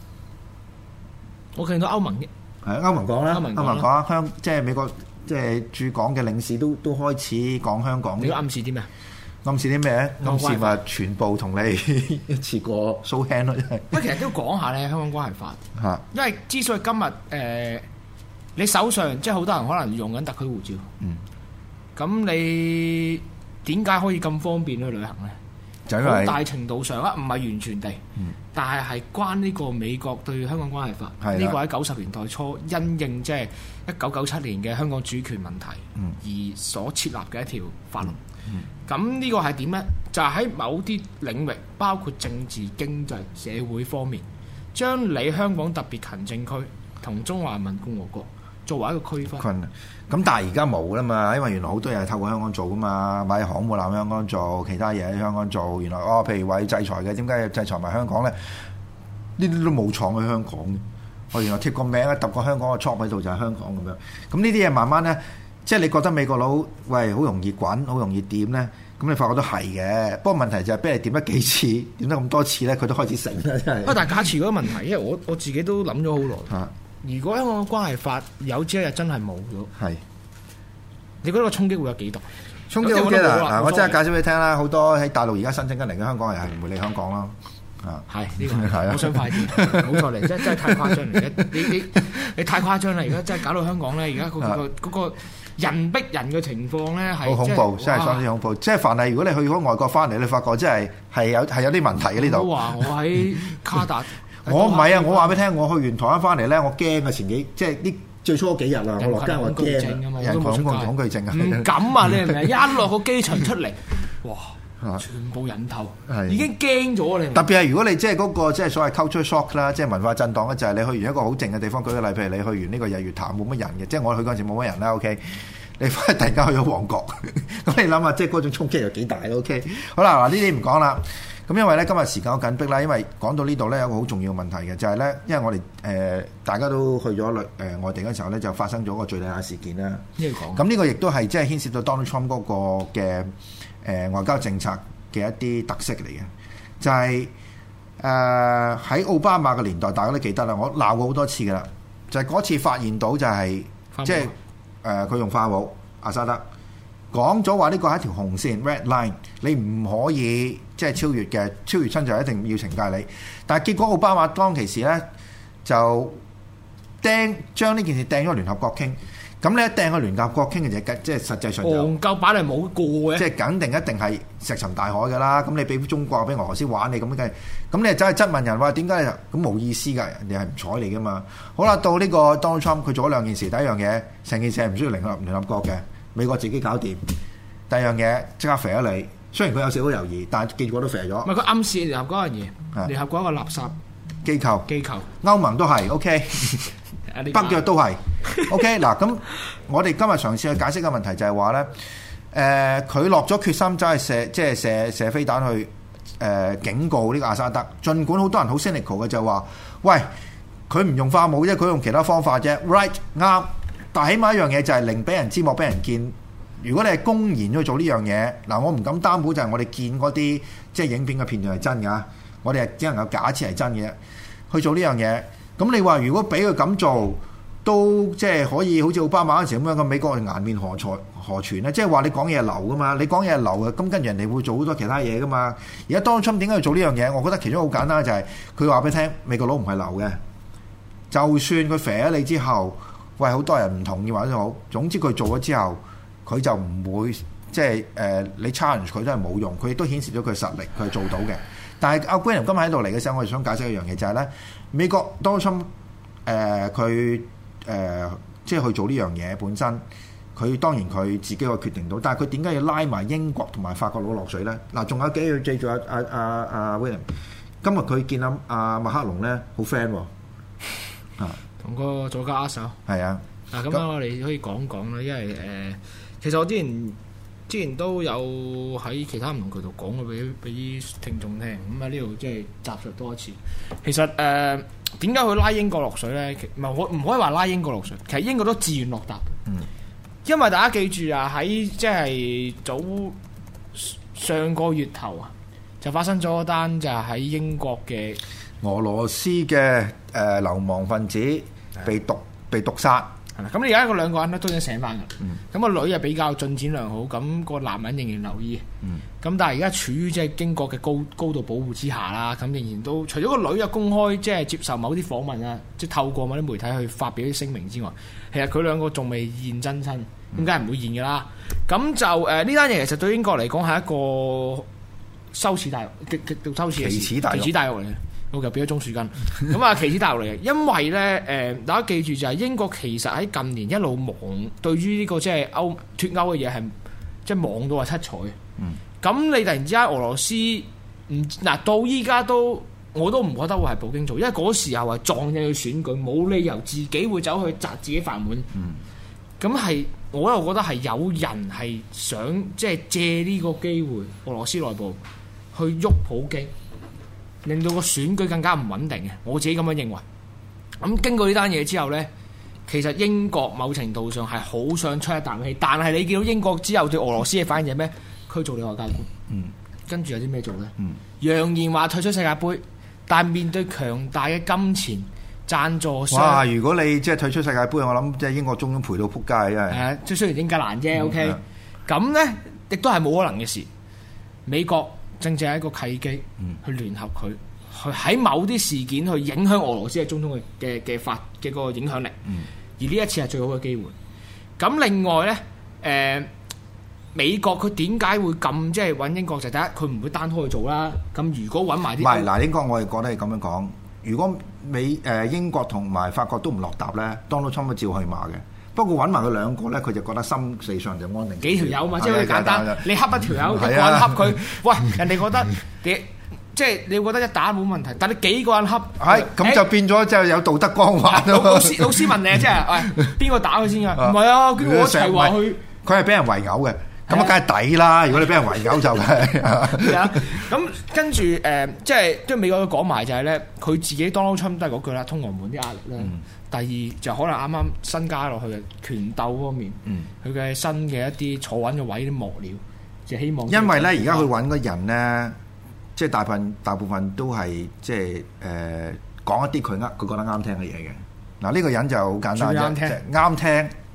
我見到歐盟係歐盟講啦，歐盟講即係美國即係駐港嘅領事都開始講香港。 你暗示啲咩？ 暗示啲咩？暗示話全部同你一次過 show hand 咯，真係。 不過其實都講下咧，香港關係法嚇， 因為之所以今日你手上即係好多人可能用緊特區護照，咁你點解可以咁方便去旅行咧？就因為好大程度上唔係完全地，但係關呢個美國對香港關係法，呢個喺90年代初因應即係1997年嘅香港主權問題而所設立嘅一條法律。咁呢個係點呢？就係喺某啲領域，包括政治、經濟、社會方面，將你香港特別行政區同中華人民共和國作為一個區分。 咁但係而家冇啦嘛，因為原來好多嘢係透過香港做噶嘛，買航母艦喺香港做，其他嘢喺香港做。原來譬如話要制裁嘅，點解要制裁埋香港呢？呢啲都冇廠喺香港嘅。原來貼個名咧，揼個香港個 chop 喺度就係香港咁樣。咁呢啲嘢慢慢呢。即係你覺得美國佬好容易滾，好容易點咧？咁你發覺都係嘅。不過問題就係俾你點得幾次，點得咁多次咧，佢都開始醒啦，真係。但係假設嗰個問題，因為我自己都諗咗好耐。如果香港嘅關係法有朝一日真係冇咗，你覺得個衝擊會有幾大？衝擊好幾大。我真係介紹俾你聽啦，好多喺大陸而家申請緊嚟嘅香港人係唔會嚟香港咯。係呢個係，我想快啲，冇錯嚟，真係太誇張嚟。你太誇張啦！而家真係搞到香港咧，而家嗰個人逼人嘅情況咧係好恐怖，真係相當恐怖。即係凡係如果你去咗外國翻嚟，你發覺真係有啲問題嘅呢度。我話我喺卡達，我唔係啊！我話俾你聽，我去完台灣翻嚟咧，我驚啊！前幾即係呢最初幾日啊，我落街我驚啊，人群恐懼症啊，唔敢啊！你明唔明？一落個機場出嚟，哇！全部人頭已經驚咗你。特別係如果你即係嗰個即係所謂 culture shock 啦，即係文化震盪咧，就係你去完一個好靜嘅地方，舉個例，譬如你去完呢個日月潭冇乜人嘅，即係我去嗰陣時冇乜人啦。OK， 你翻去突然間去咗旺角，咁你諗下，即係嗰種衝擊有幾大 OK， 好啦，嗱呢啲唔講啦。咁因為咧今日時間好緊迫啦，因為講到呢度咧有個好重要嘅問題嘅，就係咧，因為我哋大家都去咗外地嘅時候咧，就發生咗個敍利亞事件啦。咁呢個亦都係即係牽涉到 Donald Trump 嗰個嘅外交政策嘅一啲特色嚟嘅，就係喺奧巴馬嘅年代，大家都記得啦。我鬧過好多次噶啦，就係嗰次發現到就係即係佢用化武阿沙德講咗話呢個係一條紅線 red line， 你唔可以即係超越嘅，超越親就一定要懲戒你。但係結果奧巴馬當其時咧就將呢件事掟咗聯合國傾。咁你一掟去聯合國傾嘅嘢，即係實際上就戇鳩擺嚟冇過嘅， 即係肯定一定係石沉大海㗎啦。咁你俾中國俾俄羅斯玩你咁梗係，咁你走去質問人話點解咁冇意思㗎？人哋係唔睬你㗎嘛。好啦，到呢個 Donald Trump 佢做咗兩件事，第一樣嘢成件事係唔需要聯合國嘅，美國自己搞掂。第二樣嘢即刻肥咗你，雖然佢有少少猶豫，但係結果都肥咗。 唔係佢暗示聯合嗰樣嘢，聯合國一個垃圾機構，歐盟都係 OK。北約都係 OK 嗱，咁我哋今日嘗試去解釋嘅問題就係話咧，佢落咗決心走去射飛彈去警告呢個阿沙德，儘管好多人好 cynical 嘅就話，喂，佢唔用化武啫，佢用其他方法啫 ，right 啱，但係起碼一樣嘢就係寧俾人知莫俾人見。如果你係公然去做呢樣嘢，嗱，我唔敢擔保就係我哋見嗰啲即係影片嘅片段係真㗎，我哋係只能夠假設係真嘅，去做呢樣嘢。咁你話如果俾佢咁做，都即係可以好似奧巴馬嗰陣時咁樣，咁美國顏面何存咧？即係話你講嘢係流噶嘛，你講嘢係流嘅，咁跟住人哋會做好多其他嘢噶嘛。而家Donald Trump點解要做呢樣嘢？我覺得其中好簡單就係佢話俾你聽，美國佬唔係流嘅。就算佢肥咗你之後，喂，好多人唔同意或者好，總之佢做咗之後，佢就唔會即係你 challenge 佢都係冇用，佢亦都顯示咗佢實力，佢係做到嘅。但係阿 Graham 今日喺度嚟嘅時候，我哋想解釋一樣嘢就係咧，美國Donald Trump佢即係去做呢樣嘢本身，佢當然佢自己可以決定到，但係佢點解要拉埋英國同埋法國佬落水咧？嗱，仲有幾樣記住阿 William， 今日佢見阿馬克龍咧好 friend 喎， 同個左家握手。 係啊， 嗱咁我哋可以講講啦，因為其實我之前都有喺其他唔同渠道講過俾啲聽眾聽，咁喺呢度即係集述多一次。其實點解佢拉英國落水咧？唔可以話拉英國落水，其實英國都自願落答。因為大家記住啊，喺即係上個月頭啊，就發生咗單就係喺英國嘅俄羅斯嘅流亡分子被毒殺。 係啦，咁而家兩個人咧都已經醒翻㗎。咁個女又比較進展良好，咁個男人仍然留醫。咁但係而家處於即係英國嘅高度保護之下啦，咁仍然都除咗個女又公開即係接受某啲訪問啊，即係透過某啲媒體去發表啲聲明之外，其實佢兩個仲未現真身，咁梗係唔會現㗎啦。咁就呢單嘢其實對英國嚟講係一個羞恥大辱，極度羞恥嘅事，奇恥大辱嚟嘅。我又變咗鍾樹根，咁啊奇恥大辱嚟嘅，因為咧大家記住就係英國其實喺近年一路忙對於呢個即係脫歐嘅嘢係即係忙到話七彩嘅。咁你突然之間俄羅斯到依家我都唔覺得會係普京做，因為嗰時候係撞正佢選舉，冇理由自己會走去砸自己飯碗。咁係我又覺得係有人係想即係借呢個機會，俄羅斯內部去喐普京。令到個選舉更加唔穩定嘅，我自己咁樣認為。咁經過呢單嘢之後呢，其實英國某程度上係好想出一啖氣，但係你見到英國之後對俄羅斯嘅反應係咩？驅逐你外交官。跟住有啲咩做呢？揚言話退出世界盃，但面對強大嘅金錢贊助商。 哇！如果你即係退出世界盃，我諗即係英國終於賠到撲街啊！ 即係雖然英格蘭啫，OK。咁呢，亦都係冇可能嘅事。美國正正係一個契機，去聯合佢，去喺某啲事件去影響俄羅斯嘅總統嘅個影響力。而呢一次係最好嘅機會。咁另外呢，美國佢點解會咁即係揾英國？就第一，佢唔會單拖去做啦。咁如果揾埋啲唔係嗱，英國我哋覺得係咁樣講。如果英國同埋法國都唔落答咧，Donald Trump都照去馬嘅。不過揾埋佢兩個咧，佢就覺得心理上就安定。 幾條友嘛，即係好簡單。你恰一條友，一個人恰佢，喂，人哋覺得即係你覺得一打冇問題，但係你幾個人恰， 係咁就變咗即係有道德光環咯。 老師問你即係，喂，邊個打佢先㗎？唔係啊，叫我一齊話佢。 佢係俾人圍毆嘅，咁啊梗係抵啦！如果你俾人圍毆就係啊。咁跟住即係美國都講埋就係咧，佢自己 Donald Trump 都係嗰句啦，通俄門啲壓力咧。第二就可能啱啱新加落去嘅權鬥方面，佢嘅新嘅一啲坐穩嘅位啲幕僚，就希望。因為咧，而家佢揾嘅人咧，即係大部分都係即係講一啲佢覺得啱聽嘅嘢嘅。嗱，呢個人就好簡單啫，啱聽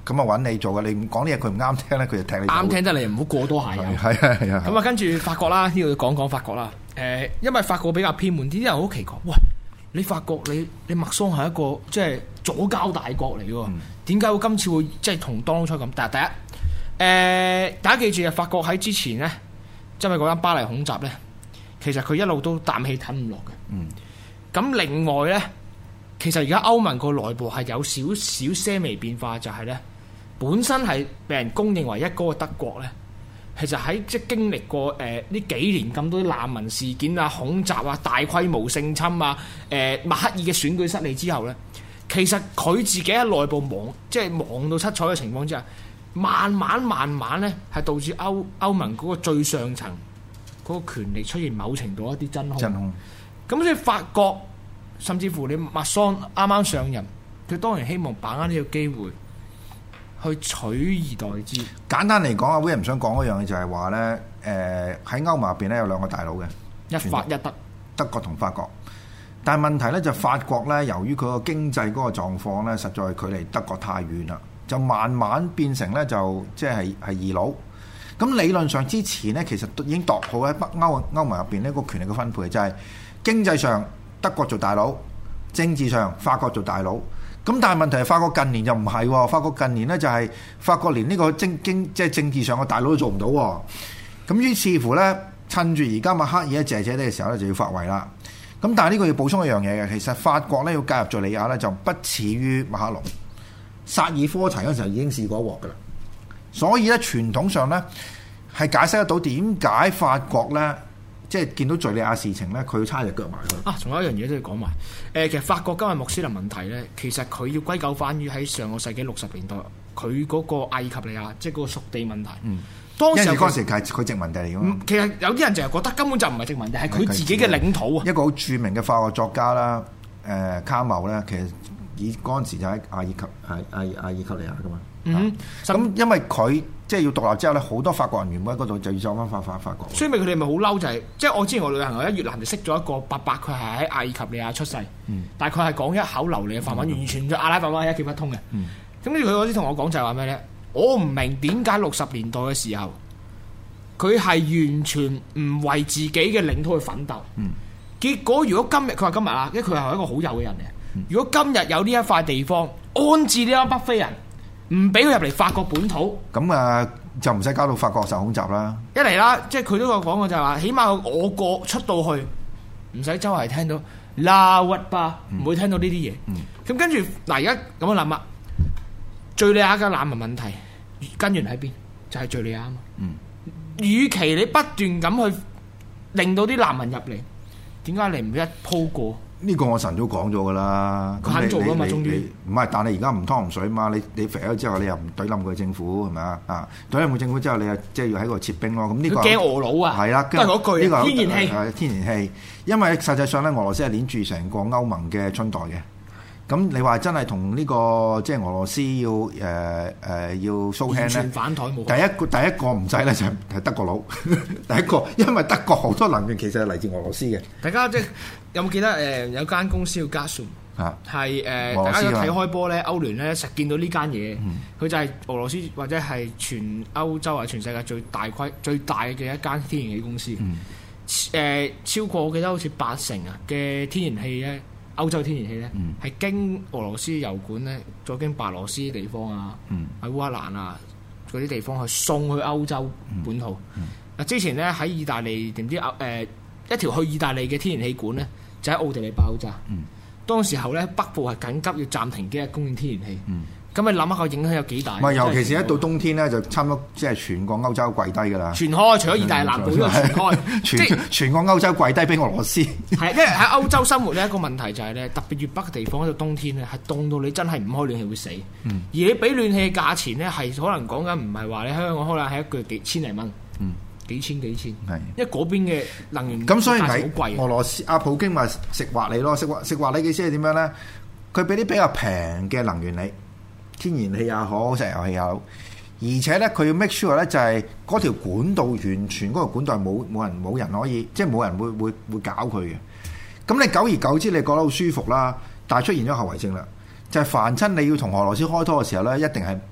咁啊揾你做嘅，你唔講啲嘢佢唔啱聽咧，佢就踢你走。 啱聽得嚟，唔好過多下人。 係啊係啊。 咁啊，跟住法國啦，呢度要講法國啦。因為法國比較偏門，啲人好奇怪，喂，你法國你默桑係一個即係左膠大國嚟喎，點解會今次會即係同當初咁？但係第一，大家記住啊，法國喺之前呢，因為嗰間巴黎恐襲呢，其實佢一路都啖氣吞唔落嘅。咁另外呢，其實而家歐盟個內部係有少少些微變化，就係呢，本身係被人公認為一哥嘅德國呢。其實喺即係經歷過呢幾年咁多啲難民事件啊、恐襲啊、大規模性侵啊、默克爾嘅選舉失利之後呢，其實佢自己喺內部忙，即係忙到七彩嘅情況之下，慢慢呢係導致歐盟嗰個最上層嗰個權力出現某程度一啲真空。咁所以法國甚至乎你默桑啱啱上任，佢當然希望把握呢個機會。去取而代之。 簡單嚟講，阿 William 想講嗰樣嘢就係話咧，喺歐盟入邊咧有兩個大佬嘅， 一法一德， 德國同法國。但係問題咧就法國咧，由於佢個經濟嗰個狀況咧，實在距離德國太遠啦，就慢慢變成咧就即係二佬。咁理論上之前咧，其實已經度好喺歐盟入邊呢個權力嘅分配，就係經濟上德國做大佬，政治上法國做大佬。咁但係問題係法國近年就唔係喎，法國近年咧就係法國連呢個即係政治上嘅大佬都做唔到喎。咁於是乎咧，趁住而家默克爾一謝謝哋嘅時候咧，就要發圍啦。咁但係呢個要補充一樣嘢嘅，其實法國咧要介入敍利亞咧就不似於馬克龍、薩爾科齊嗰陣時候已經試過一鑊噶啦。所以咧傳統上咧係解釋得到點解法國咧。即係見到敍利亞事情咧，佢要叉隻腳埋佢。啊， 仲有一樣嘢都要講埋。其實法國今日穆斯林問題咧，其實佢要歸咎翻於喺上個世紀60年代佢嗰個阿爾及利亞，即係嗰個屬地問題。當時嗰陣時係佢殖民地嚟㗎嘛。其實有啲人就係覺得根本就唔係殖民地，係佢自己嘅領土啊。 一個好著名嘅法國作家啦，卡繆咧，其實以嗰陣時就喺阿爾及利亞㗎嘛。咁因為佢。即係要獨立之後咧，好多法國人原本喺嗰度就要走翻法國。 所以咪佢哋咪好嬲就係、是，即係我之前我旅行喺越南就識咗一個伯伯，佢係喺阿爾及利亞出世，但係佢係講一口流利嘅法文，完全阿拉伯文係一竅不通嘅。咁跟住佢嗰啲同我講就係話咩咧？我唔明點解60年代嘅時候，佢係完全唔為自己嘅領土去奮鬥。結果如果今日佢話今日啊，因為佢係一個好有嘅人嚟。如果今日有呢一塊地方安置呢班北非人。唔俾佢入嚟法國本土， 咁啊就唔使搞到法國受恐襲啦。 一嚟啦，即係佢都有講過就係話，起碼我過出到去，唔使周圍聽到拉屈巴，唔會聽到呢啲嘢。咁跟住嗱，而家咁樣諗啊，敍利亞嘅難民問題根源喺邊？就係敍利亞啊嘛。與其你不斷咁去令到啲難民入嚟，點解你唔一鋪過？ 呢個我晨早講咗噶啦， 佢肯做噶嘛，終於唔係，但係而家唔湯唔水嘛，你肥咗之後，你又唔懟冧佢政府係咪啊？啊，懟冧佢政府之後，你又即係要喺度撤兵咯。咁呢個驚俄佬啊， 係啦， 都係嗰句， 呢個天然氣係天然氣，因為實際上咧，俄羅斯係鏈住成個歐盟嘅春袋嘅。咁你話真係同呢個即係俄羅斯要 show hand 咧？ 反台冇。 第一個唔制咧就係德國佬，第一個，因為德國好多能源其實係嚟自俄羅斯嘅。 大家即係有冇記得有間公司叫 Gazprom 係大家睇開波咧，歐聯咧實見到呢間嘢，佢就係俄羅斯或者係全歐洲或者全世界最大嘅一間天然氣公司。超過我記得好似80%嘅天然氣咧。歐洲天然氣咧係經俄羅斯油管咧，再經白羅斯地方啊，喺烏克蘭啊嗰啲地方去送去歐洲本土。之前咧喺意大利定唔知一條去意大利嘅天然氣管咧，就喺奧地利爆炸。當時候咧北部係緊急要暫停幾日供應天然氣。咁你諗下個影響有幾大？唔係， 尤其是一到冬天咧，就差唔多即係全個歐洲跪低㗎啦。 全開，除咗意大利南部呢個全開， 全個歐洲跪低俾俄羅斯。係， 因為喺歐洲生活咧一個問題就係咧，特別越北嘅地方喺度冬天咧係凍到你真係唔開暖氣會死。而你俾暖氣嘅價錢咧係可能講緊唔係話你香港開冷氣係一個月幾千零蚊。幾千，係，因為嗰邊嘅能源咁，所以咪好貴。 俄羅斯阿普京咪食滑你咯，食滑你嘅意思係點樣咧？佢俾啲比較平嘅能源你。天然氣也好，石油氣也好，而且咧佢要 make sure 咧就係嗰條管道完全嗰個管道冇人可以，即係冇人會搞佢嘅。咁你久而久之，你覺得好舒服啦，但係出現咗後遺症啦，就係凡親你要同俄羅斯開拖嘅時候咧，一定係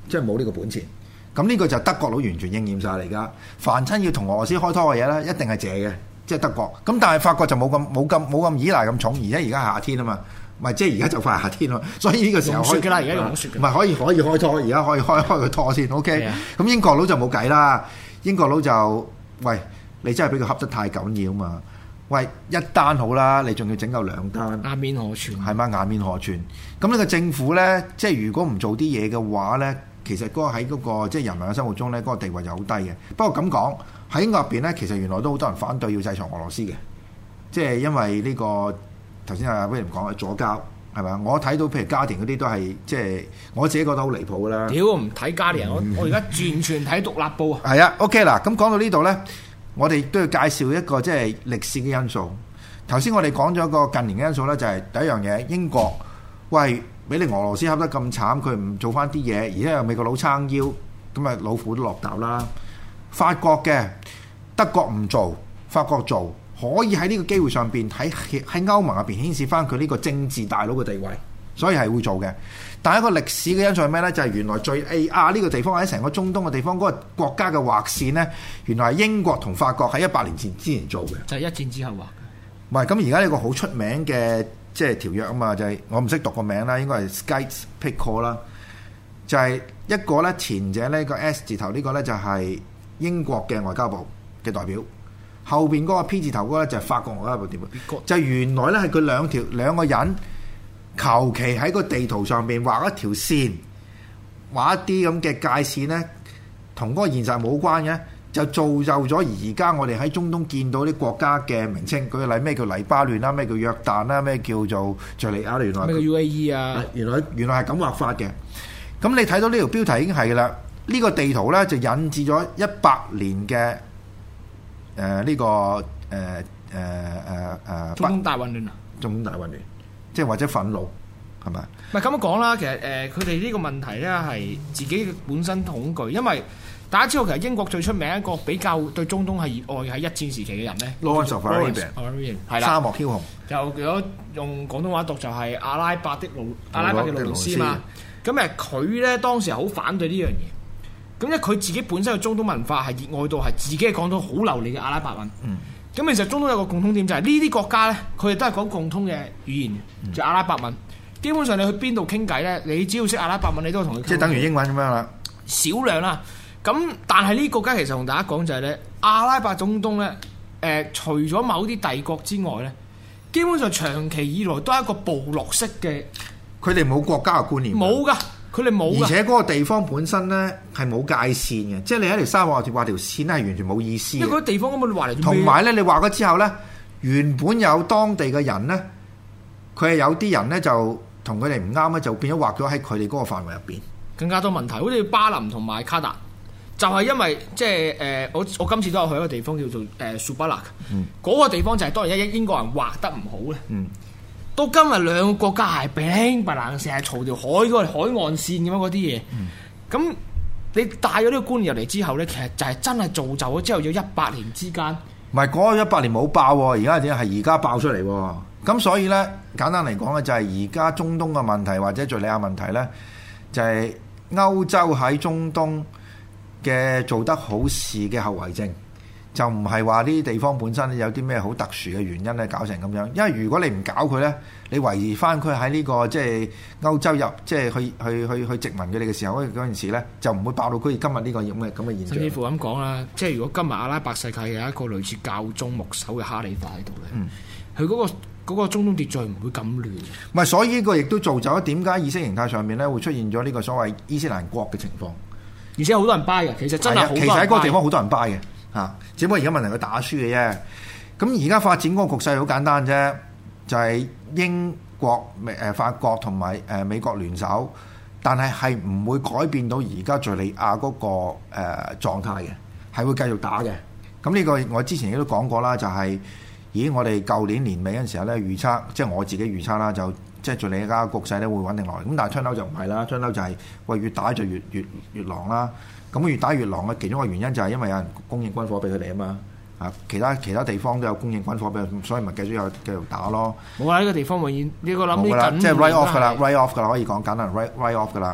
即係冇呢個本錢。咁呢個就德國佬完全應驗晒嚟㗎。凡親要同俄羅斯開拖嘅嘢咧，一定係借嘅，即係德國。咁但係法國就冇咁依賴咁重，而且而家夏天啊嘛，唔係即係而家就快夏天咯，所以呢個時候可以啦，而家用雪嘅， 唔係可以開拖，而家可以開個拖先 ，OK。咁英國佬就冇計啦，英國佬就喂你真係俾佢恰得太緊要啊嘛，喂一單好啦，你仲要整夠兩單， 顏面何存？ 係嘛，顏面何存？咁呢個政府咧，即係如果唔做啲嘢嘅話咧，其實嗰個喺嗰個即係人民嘅生活中咧，嗰個地位就好低嘅。不過咁講喺英國入邊咧，其實原來都好多人反對要制裁俄羅斯嘅，即係因為呢個頭先阿威廉講嘅左膠係咪啊？我睇到譬如家庭嗰啲都係即係我自己覺得好離譜㗎啦。 屌唔睇家庭，我而家完全睇獨立報啊！ 係啊 ，OK 啦，咁講到呢度咧，我哋都要介紹一個即係歷史嘅因素。頭先我哋講咗一個近年嘅因素咧，就係第一樣嘢，英國喂俾你俄羅斯恰得咁慘，佢唔做翻啲嘢，而家又美國佬撐腰，咁啊老虎都落竇啦。法國嘅德國唔做，法國做，可以喺呢個機會上邊喺歐盟入邊顯示翻佢呢個政治大佬嘅地位，所以係會做嘅。但係一個歷史嘅因素係咩呢？就係原來敍利亞呢個地方喺成個中東嘅地方嗰個國家嘅劃線呢，原來係英國同法國喺100年之前做嘅， 就係一戰之後劃嘅。 唔係，咁而家有個好出名嘅即係條約啊嘛，就係我唔識讀個名啦，應該係 Sykes-Picot 啦，就係一個呢前者呢個 S 字頭呢個呢就係英國嘅外交部嘅代表，後邊嗰個 P 字頭嗰個呢就係法國外交部代表，就原來呢係佢兩個人求其喺個地圖上邊畫一條線，畫一啲咁嘅界線呢，同嗰個現實冇關嘅。就造就咗而家我哋喺中東見到啲國家嘅名稱，舉個例咩叫黎巴嫩啦，咩叫約旦啦，咩叫做敍利亞，原來咩叫 UAE 啊？ 原來係咁畫法嘅。咁你睇到呢條標題已經係㗎啦。呢個地圖咧就引致咗100年嘅呢個中東大混亂啊！ 中東大混亂，即係或者憤怒係咪？ 唔係咁樣講啦，其實佢哋呢個問題咧係自己本身恐懼，因為大家知道其實英國最出名一個比較對中東係熱愛喺一戰時期嘅人咧 Lawrence of Arabia 係啦，沙漠梟雄。 就如果用廣東話讀就係阿拉伯嘅勞倫斯嘛。咁佢咧當時係好反對呢樣嘢。咁咧佢自己本身嘅中東文化係熱愛到係自己係講到好流利嘅阿拉伯文。咁其實中東有個共通點就係呢啲國家咧，佢哋都係講共通嘅語言，就係阿拉伯文。基本上你去邊度傾偈咧，你只要識阿拉伯文，你都同佢傾。即係等於英文咁樣啦。 少量啦。咁但係呢個國家其實同大家講就係咧，阿拉伯中東咧，除咗某啲帝國之外咧，基本上長期以來都係一個部落式嘅。佢哋冇國家嘅觀念。冇㗎，佢哋冇。而且嗰個地方本身咧係冇界線嘅，即係你喺條沙漠畫條線咧係完全冇意思嘅。因為嗰個地方根本畫嚟做咩？同埋咧，你畫咗之後咧，原本有當地嘅人咧，佢係有啲人咧就同佢哋唔啱咧，就變咗畫咗喺佢哋嗰個範圍入邊。更加多問題，好似巴林同埋卡達。就係因為即係我今次都有去一個地方叫做蘇巴勒，嗰個地方就係當然英國人畫得唔好咧。到今日兩個國家係乒白冷，成日嘈條海嗰個海岸線咁樣嗰啲嘢。咁你帶咗呢個觀念入嚟之後咧，其實就係真係造就咗之後要100年之間。唔係嗰100年冇爆喎，而家只係而家爆出嚟喎。咁所以咧簡單嚟講咧，就係而家中東嘅問題或者敍利亞問題咧，就係歐洲喺中東嘅做得好事嘅後遺症，就唔係話呢啲地方本身有啲咩好特殊嘅原因咧搞成咁樣。因為如果你唔搞佢咧，你維翻佢喺呢個即係歐洲入即係去殖民佢哋嘅時候嗰陣時咧，就唔會爆到佢今日呢個咁嘅現象。甚至乎咁講啦，即係如果今日阿拉伯世界有一個類似教宗牧首嘅哈里發喺度咧，佢嗰個中東秩序唔會咁亂。唔係，所以呢個亦都造就咗點解意識形態上面咧會出現咗呢個所謂伊斯蘭國嘅情況。而且好多人 buy 嘅，其實真係好多人 buy。其實喺嗰個地方好多人 buy 嘅嚇，只不過而家問題佢打輸嘅啫。咁而家發展嗰個局勢好簡單啫，就係英國、法國同埋美國聯手，但係唔會改變到而家敍利亞嗰個狀態嘅，係會繼續打嘅。咁呢個我之前亦都講過啦，就係我哋舊年年尾嗰陣時候咧預測，即係我自己預測啦，就即係敍利亞局勢咧會穩定落嚟。咁但係turn out就唔係啦，turn out就係越打就越狼啦。咁越打越狼嘅其中一個原因就係因為有人供應軍火俾佢哋啊嘛。啊，其他地方都有供應軍火俾佢，所以咪繼續打咯。冇啊，呢個地方永遠呢個諗啲緊，即係 write off 噶啦，write off 噶啦，可以講簡單 write off 噶啦。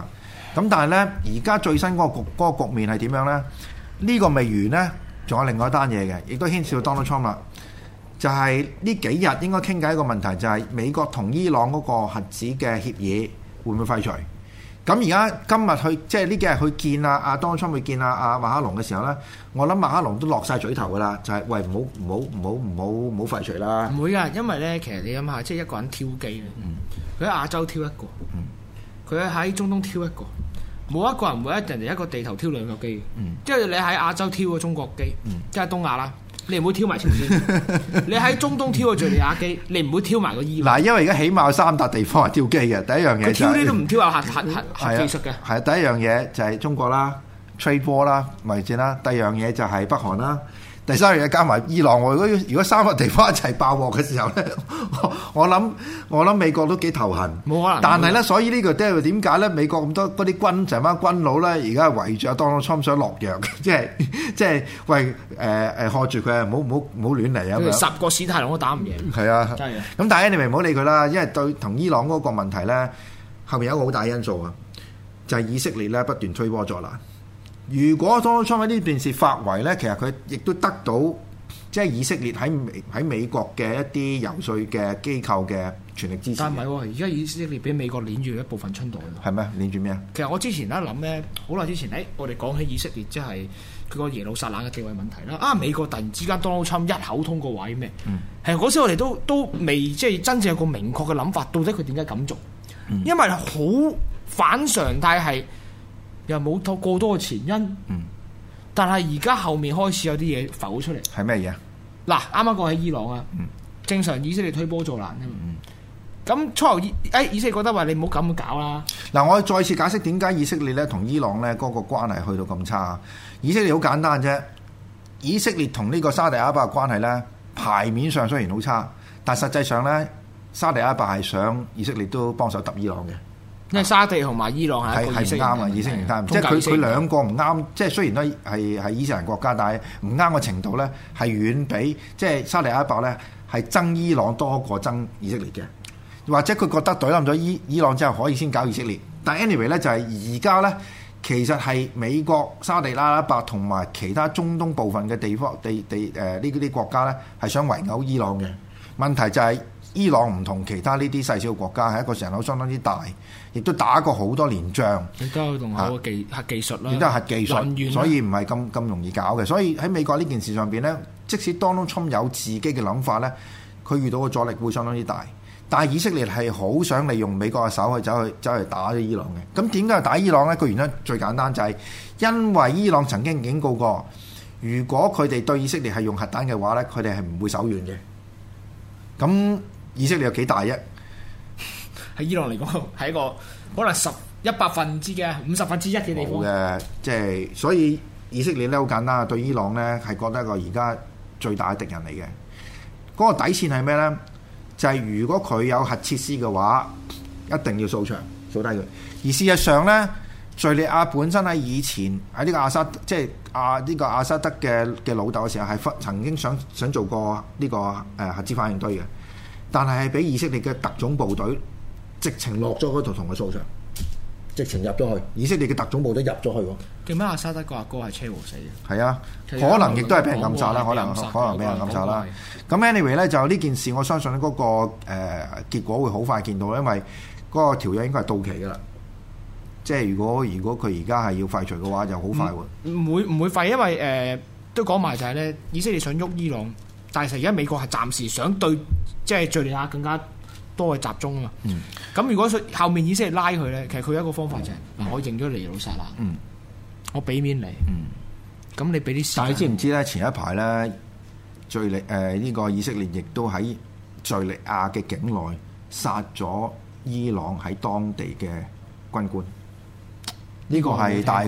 咁但係咧，而家最新嗰個局面係點樣咧？呢個未完咧，仲有另外一單嘢嘅，亦都牽涉到 Donald Trump 啦。就係呢幾日應該傾偈一個問題，就係美國同伊朗嗰個核子嘅協議會唔會廢除？咁而家今日去即係呢幾日去見阿 Donald Trump 去見阿馬克龍嘅時候咧，我諗馬克龍都落晒嘴頭噶啦，就係、喂唔好廢除啦。 唔會㗎，因為咧其實你諗下，即係一個人挑機咧，佢喺亞洲挑一個，佢喺中東挑一個，冇一個人會一人哋一個地頭挑兩個機，即係你喺亞洲挑個中國機，即係東亞啦。你唔會挑埋朝鮮，你喺中東挑個敍利亞機，你唔會挑埋個伊朗。嗱， 因為而家起碼有3笪地方係挑機嘅。第一樣嘢就挑呢都唔挑有核技術嘅。 係第一樣嘢就係中國啦 ，trade war 啦，貿易戰啦。第二樣嘢就係北韓啦。第三樣嘢加埋伊朗。如果3個地方一齊爆鑊嘅時候咧，我諗美國都幾頭痕。 冇可能。 但係咧，所以呢個點解咧？美國咁多嗰啲成班軍佬咧，而家係圍住阿 Donald Trump 想落藥，即係喂喝住佢，唔好亂嚟啊！10 個史太龍都打唔贏。 係啊，真係。咁但係你咪唔好理佢啦，因為對同伊朗嗰個問題咧，後面有一個好大因素啊，就係以色列咧不斷推波助瀾。如果 Donald Trump 喺呢件事發圍咧，其實佢亦都得到即係以色列喺美國嘅一啲游說嘅機構嘅全力支持。 但係唔係喎，而家以色列俾美國攆住一部分春袋。 係咩？攆住咩啊？ 其實我之前一諗咧，好耐之前我哋講起以色列，即係佢個耶路撒冷嘅地位問題啦。美國突然之間 Donald Trump 一口通過話咩？係嗰時我哋都未即係真正有個明確嘅諗法，到底佢點解咁做？因為好反常態係。又冇過多嘅前因，但係而家後面開始有啲嘢浮出嚟。係咩嘢？嗱，啱啱講喺伊朗啊，正常以色列推波助瀾啊嘛。咁初頭以色列覺得話你唔好咁搞啦。嗱， 我再次解釋點解以色列咧同伊朗咧嗰個關係去到咁差。以色列好簡單啫，以色列同呢個沙地阿拉伯嘅關係咧，牌面上雖然好差，但實際上咧，沙地阿拉伯係想以色列都幫手揼伊朗嘅。 因為沙地同埋伊朗係唔啱啊， 以色列唔啱，即係佢兩個唔啱，即係雖然都係伊斯蘭國家，但係唔啱嘅程度咧係遠比即係沙地阿拉伯咧係憎伊朗多過憎以色列嘅，或者佢覺得懟冧咗伊朗之後可以先搞以色列，但係 anyway 咧就係而家咧其實係美國、沙地阿拉伯同埋其他中東部分嘅地方呢啲國家咧係想圍毆伊朗嘅問題就係。伊朗唔同其他呢啲細小國家係一個成口相當之大，亦都打過好多年仗，亦都有用核技術啦，亦都係核技術，所以唔係咁容易搞嘅。所以喺美國呢件事上邊咧，即使 Donald Trump 有自己嘅諗法咧，佢遇到嘅阻力會相當之大。但係以色列係好想利用美國嘅手去走去打咗伊朗嘅。咁點解要打伊朗咧？個原因最簡單就係因為伊朗曾經警告過，如果佢哋對以色列係用核彈嘅話咧，佢哋係唔會手軟嘅。咁以色列有幾大啫？喺伊朗嚟講，係一個可能100分之嘅1/50嘅地方。冇嘅，即係所以以色列咧好簡單，對伊朗咧係覺得一個而家最大嘅敵人嚟嘅。嗰個底線係咩咧？就係如果佢有核設施嘅話，一定要掃場掃低佢。而事實上咧，敍利亞本身喺以前喺呢個阿薩德嘅老豆嘅時候，係曾經想做過呢個核子反應堆嘅。但係俾以色列嘅特種部隊直情落咗嗰度同佢掃場，直情入咗去。以色列嘅特種部隊入咗去喎。記唔記得阿沙德個阿哥係車禍死嘅？係啊，可能亦都係俾人暗殺啦，可能俾人暗殺啦。咁 anyway 咧，就呢件事，我相信嗰個結果會好快見到，因為嗰個條約應該係到期㗎啦。即係如果佢而家係要廢除嘅話，就好快喎。唔會廢，因為都講埋就係咧，以色列想喐伊朗。但係而家美國係暫時想對即係敍利亞更加多嘅集中啊嘛。咁如果後面以色列拉佢咧，其實佢有一個方法就係我認咗你耶路撒冷，我俾面你。咁你俾啲時間。但係你知唔知咧？前一排咧，呢個以色列亦都喺敍利亞嘅境內殺咗伊朗喺當地嘅軍官。呢個係大概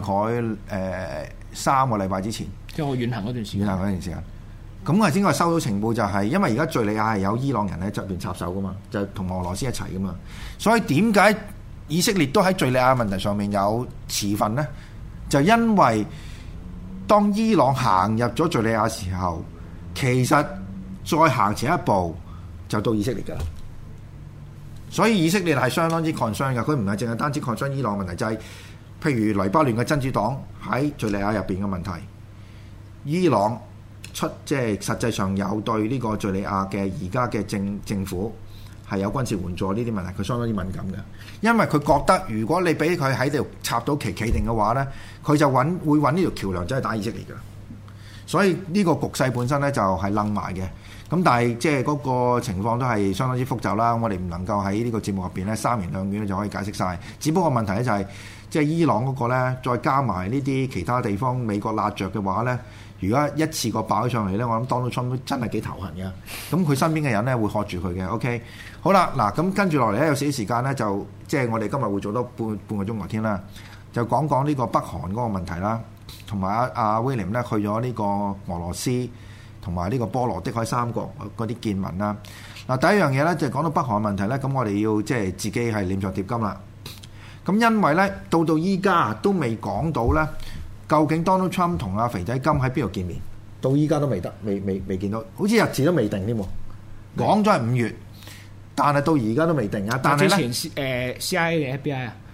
3個禮拜之前。即係我遠行嗰段時間。咁我應該係收到情報，就係因為而家敍利亞係有伊朗人喺側邊插手噶嘛，就同俄羅斯一齊噶嘛，所以點解以色列都喺敍利亞問題上面有持份呢？就因為當伊朗行入咗敍利亞時候，其實再行前一步就到以色列噶啦，所以以色列係相當之 concern 嘅，佢唔係淨係單止 concern 伊朗問題，就係譬如黎巴嫩嘅真主黨喺敍利亞入邊嘅問題，伊朗即係實際上有對呢個敍利亞嘅而家嘅政府係有軍事援助呢啲問題，佢相當之敏感嘅，因為佢覺得如果你俾佢喺度插到旗企定嘅話咧，佢就會揾呢條橋梁走去打以色列㗎。所以呢個局勢本身咧就係愣埋嘅。咁但係即係嗰個情況都係相當之複雜啦。我哋唔能夠喺呢個節目入邊咧三言兩語咧就可以解釋晒。只不過問題咧就係即係伊朗嗰個咧，再加埋呢啲其他地方美國辣着嘅話咧，如果一次過爆咗上嚟咧，我諗 Donald Trump 都真係幾頭痕嘅。咁佢身邊嘅人咧會喝住佢嘅。OK， 好啦，嗱咁跟住落嚟咧有少少時間咧，就即係我哋今日會做多半個鐘頭添啦，就講講呢個北韓嗰個問題啦，同埋阿威廉咧去咗呢個俄羅斯同埋呢個波羅的海三國嗰啲見聞啦。嗱，第一樣嘢咧就講到北韓問題咧，咁我哋要即係自己係臉上貼金啦。咁因為咧到依家都未講到咧，究竟 Donald Trump 同阿肥仔金喺邊度見面？到依家都未見到，好似日子都未定添喎。講咗係5月，但係到而家都未定啊。但係咧， 之前CIA 定 FBI 啊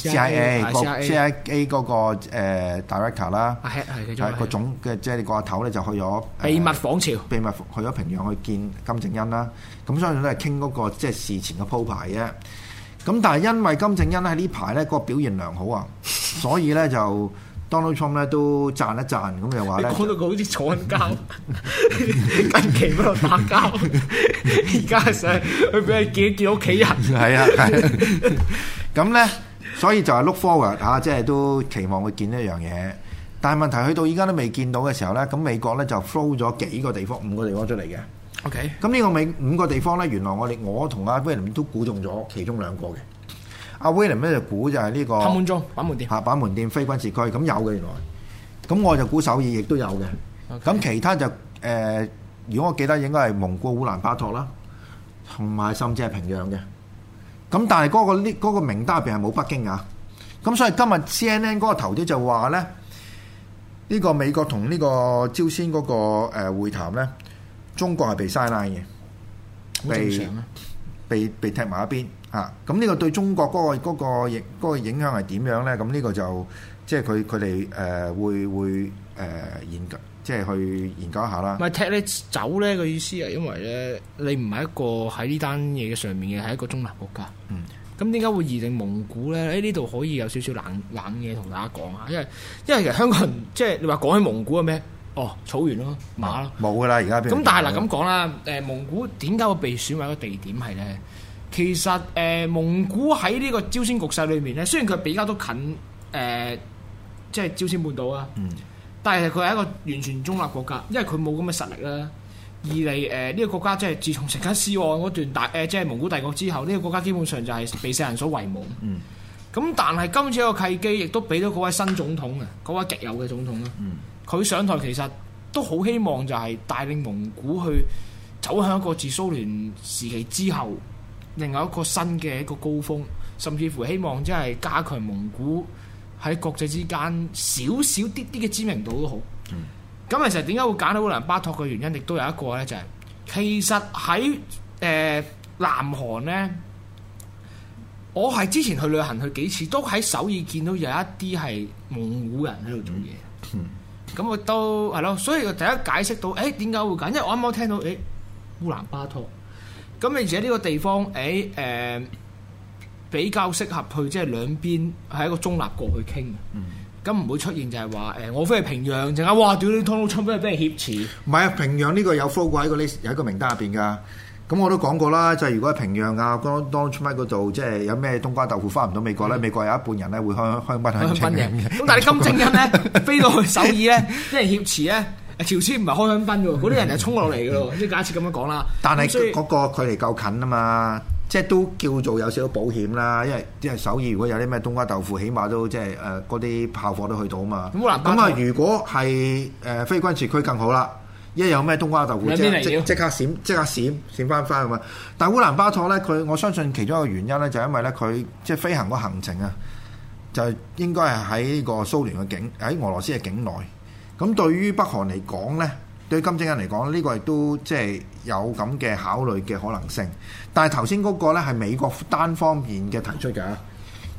？CIA 嗰個director 啦， 係個總嘅即係你個阿頭咧就去咗秘密訪朝， 秘密去咗平壤去見金正恩啦。咁相信都係傾嗰個即係事前嘅鋪排啫。咁但係因為金正恩喺呢排咧個表現良好啊，所以咧就 Donald Trump 咧都讚一讚，咁又話咧講到佢好似坐緊監，近期喺度打交，而家上去俾佢見屋企人， 係啊，咁咧所以就係 look forward 嚇，即係都期望會見呢一樣嘢。但係問題去到而家都未見到嘅時候咧，咁美國咧就 flow 咗5個地方出嚟嘅。 OK， 咁呢個5個地方咧，原來我同阿 William 都估中咗其中2個嘅。阿 William 咧就估就係呢個板門鐘、板門店嚇，板門店非軍事區，咁有嘅原來。咁我就估首爾亦都有嘅。咁 其他就如果我記得應該係蒙古烏蘭巴托啦，同埋甚至係平壤嘅。咁但係嗰個名單入邊係冇北京啊。咁所以今日 CNN 嗰個頭條就話咧，呢個美國同呢個朝鮮嗰個會談咧，中國係被 sideline 嘅，被踢埋一邊啊！咁呢個對中國嗰個影響係點樣咧？咁呢個就即係佢哋會研究，即係去研究一下啦。 唔係踢你走咧個意思係因為咧，你唔係一個喺呢單嘢嘅上面嘅，係一個中立國家。咁點解會擬定蒙古咧？喺呢度可以有少少冷嘢同大家講下，因為其實香港人即係你話講起蒙古係咩？草原咯，馬咯，冇噶啦而家。咁但係嗱咁講啦，蒙古點解會被選為一個地點係咧？其實蒙古喺呢個朝鮮局勢裏面咧，雖然佢比較都近即係朝鮮半島啊，但係佢係一個完全中立國家，因為佢冇咁嘅實力啦。二嚟呢個國家即係自從成吉思汗嗰段即係蒙古帝國之後，呢個國家基本上就係被世人所遺忘。咁但係今次一個契機，亦都俾到嗰位新總統啊，嗰位極右嘅總統啦。佢上台其實都好希望就係帶領蒙古去走向一個自蘇聯時期之後另外一個新嘅一個高峰，甚至乎希望即係加強蒙古喺國際之間少少啲嘅知名度都好。咁其實點解會揀到烏蘭巴托嘅原因，亦都有一個咧，就係其實喺南韓呢，我係之前去旅行去幾次，都喺首爾見到有一啲係蒙古人喺度做嘢。咁我都係咯，所以第一解釋到，點解會揀？因為我啱啱聽到，烏蘭巴托，咁而且呢個地方，比較適合去，即係兩邊係一個中立國去傾。咁唔會出現就係話，我飛去平壤，陣間哇，屌你 Donald Trump 俾人挾持。唔係啊，平壤呢個有 flow 過喺個 list，有一個名單入邊㗎。咁我都講過啦，就係如果喺平壤啊，Donald Trump 嗰度，即係有咩冬瓜豆腐翻唔到美國咧，美國有一半人咧會香檳嘅。咁但係你金正恩咧飛到去首爾咧，俾人挾持咧，朝鮮唔係開香檳嘅喎，嗰啲人就衝落嚟嘅咯。即係假設咁樣講啦。但係嗰個距離夠近啊嘛，即係都叫做有少少保險啦。因為首爾如果有啲咩冬瓜豆腐，起碼都即係嗰啲炮火都去到啊嘛。咁啊，如果係非軍事區更好啦。一有咩冬瓜豆腐即刻閃翻啊嘛！但係烏蘭巴托咧，我相信其中一個原因咧，就係因為咧佢即係飛行個行程啊，就應該係喺呢個蘇聯嘅喺俄羅斯嘅境內。咁對於北韓嚟講咧，對於金正恩嚟講呢個亦都即係有咁嘅考慮嘅可能性。但係頭先嗰個咧係美國單方面嘅提出㗎，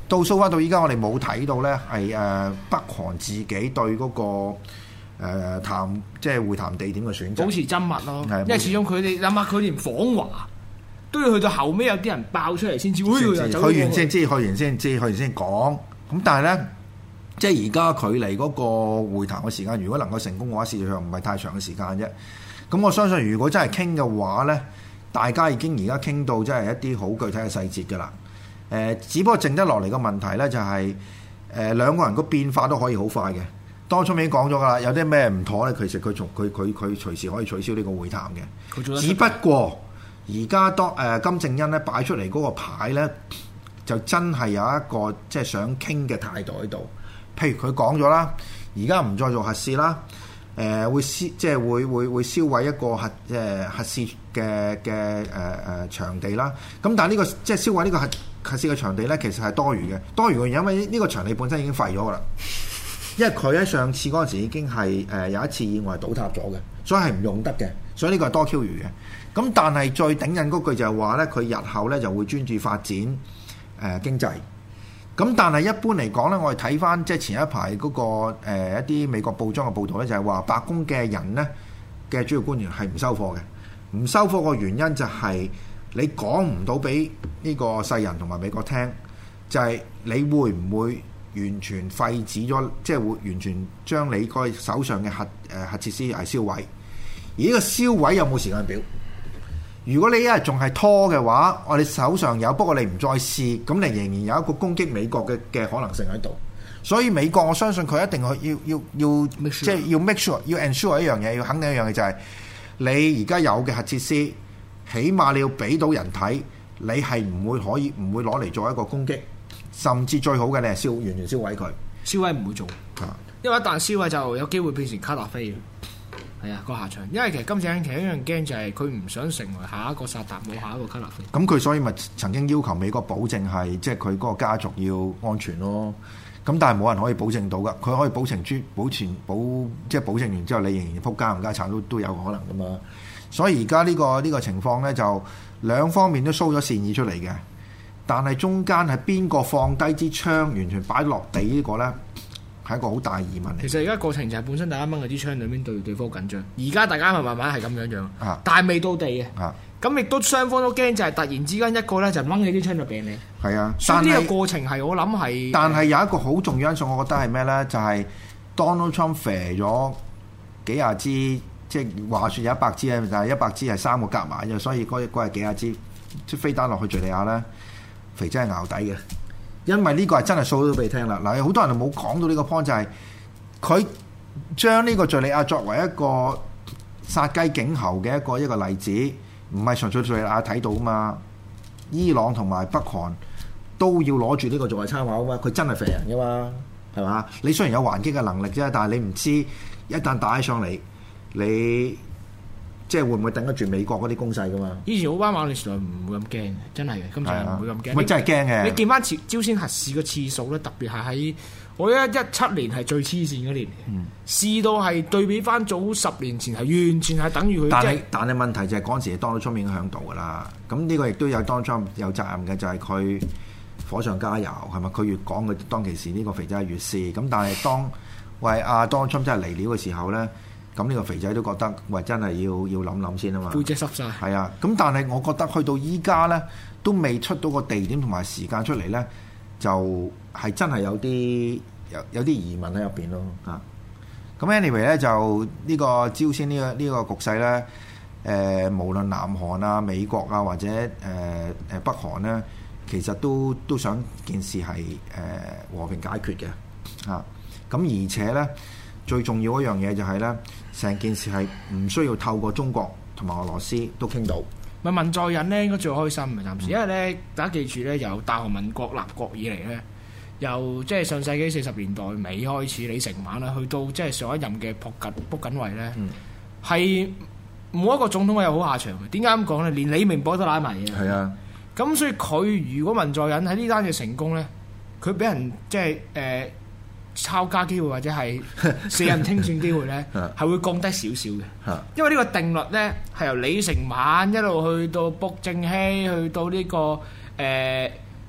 到蘇翻到依家，我哋冇睇到咧係北韓自己對嗰、個即係會談地點嘅選擇， 保持緘默咯。 係因為始終佢哋諗下，佢連訪華都要去到後尾有啲人爆出嚟先至， 去完先知，去完先知，去完先講。咁但係咧，即係而家距離嗰個會談嘅時間，如果能夠成功嘅話，事實上唔係太長嘅時間啫。咁我相信，如果真係傾嘅話咧，大家已經而家傾到真係一啲好具體嘅細節㗎啦。只不過剩得落嚟嘅問題咧，就係兩個人個變化都可以好快嘅。當初已經講咗㗎啦，有啲咩唔妥咧，其實佢隨時可以取消呢個會談嘅。只不過而家金正恩咧擺出嚟嗰個牌咧，就真係有一個即係想傾嘅態度喺度。譬如佢講咗啦，而家唔再做核試啦，會燒毀一個核試嘅場地啦。咁但係呢個即係燒毀呢個核試嘅場地咧，其實係多餘嘅。多餘嘅原因，因為呢個場地本身已經廢咗㗎啦。因為佢喺上次嗰陣時已經係有一次意外倒塌咗嘅，所以係唔用得嘅。所以呢個係多 Q 餘嘅。咁但係最頂癮嗰句就係話咧，佢日後咧就會專注發展經濟。咁但係一般嚟講咧，我哋睇翻即係前一排嗰個一啲美國報章嘅報導咧，就係話白宮嘅人咧嘅主要官員係唔收貨嘅。唔收貨個原因就係你講唔到俾呢個世人同埋美國聽，就係你會唔會完全廢止咗，即係會完全將你個手上嘅核設施係燒毀。而呢個燒毀有冇時間表？如果你一日仲係拖嘅話，我哋手上有，不過你唔再試，咁你仍然有一個攻擊美國嘅可能性喺度。所以美國我相信佢一定要即係要 make sure 要 ensure 一樣嘢，要肯定一樣嘢就係你而家有嘅核設施，起碼你要俾到人睇，你係唔會攞嚟做一個攻擊，甚至最好嘅你係完全燒毀佢。 燒毀唔會做，因為一旦燒毀就有機會變成卡達菲嘅。係啊，個下場，因為其實金正恩其實一樣驚就係佢唔想成為下一個薩達姆，下一個卡納菲。咁佢所以咪曾經要求美國保證係即係佢嗰個家族要安全咯。咁但係冇人可以保證到㗎，佢可以保證即係保證完之後你仍然撲家唔家產都有可能㗎嘛。所以而家呢個情況咧就兩方面都 show 咗善意出嚟嘅，但係中間係邊個放低支槍完全擺落地呢個咧？係一個好大疑問嚟。 其實而家過程就係本身大家掹嗰支槍兩邊對方緊張，而家大家係慢慢係咁樣，但係未到地嘅。咁亦都雙方都驚就係突然之間一個咧就掹起啲槍就病你。 係啊， 所以呢個過程係我諗係。但係有一個好重要因素，我覺得係咩咧？就係 Donald Trump 射咗幾廿支，即係話説有100支咧，但係100支係3個夾埋啫，所以嗰係幾廿支即係飛彈落去敍利亞咧，肥仔係淆底嘅。因為呢個係真係數到俾你聽啦，嗱，好多人就冇講到呢個 point， 就係佢將呢個敍利亞作為一個殺雞儆猴嘅一個例子，唔係純粹敍利亞睇到嘛，伊朗同埋北韓都要攞住呢個作為參考啊嘛，佢真係肥人噶嘛，係嘛？你雖然有還擊嘅能力啫，但係你唔知一旦打起上嚟，你即係會唔會頂得住美國嗰啲攻勢噶嘛？以前奧巴馬時代唔會咁驚，真係嘅，今次唔會咁驚。咪真係驚嘅。你見翻朝鮮核試嘅次數咧，特別係喺我17年係最黐線嗰年，試到係對比翻早10年前係完全係等於佢。但係問題就係嗰陣時Donald Trump已經響度㗎啦。咁呢個亦都有Donald Trump有責任嘅，就係佢火上加油係咪？佢越講佢當其時呢個肥仔越試。咁但係當Donald Trump真係嚟料嘅時候咧。咁呢個肥仔都覺得，喂，真係要諗諗先啊嘛！背脊濕晒。係啊，咁但係我覺得去到依家咧，都未出到個地點同埋時間出嚟咧，就係真係有啲疑問喺入邊咯啊！咁 anyway 咧，就呢個朝鮮呢個局勢咧，無論南韓啊、美國啊或者北韓咧，其實都想件事係和平解決嘅啊！咁而且咧。最重要一樣嘢就係咧，成件事係唔需要透過中國同埋俄羅斯都傾到。咪文在寅咧應該最開心嘅暫時，因為咧大家記住咧，由大韓民國立國以嚟咧，由即係上世紀40年代尾開始，李承晚啦，去到即係上一任嘅朴槿惠咧，係冇一個總統係有好下場嘅。點解咁講咧？連李明博都拉埋嘢。係啊。咁所以佢如果文在寅喺呢單嘢成功咧，佢俾人即係抄家機會或者係死人清算機會咧，係會降低少少嘅。因為呢個定律咧係由李承晚一路去到朴正熙，去到呢個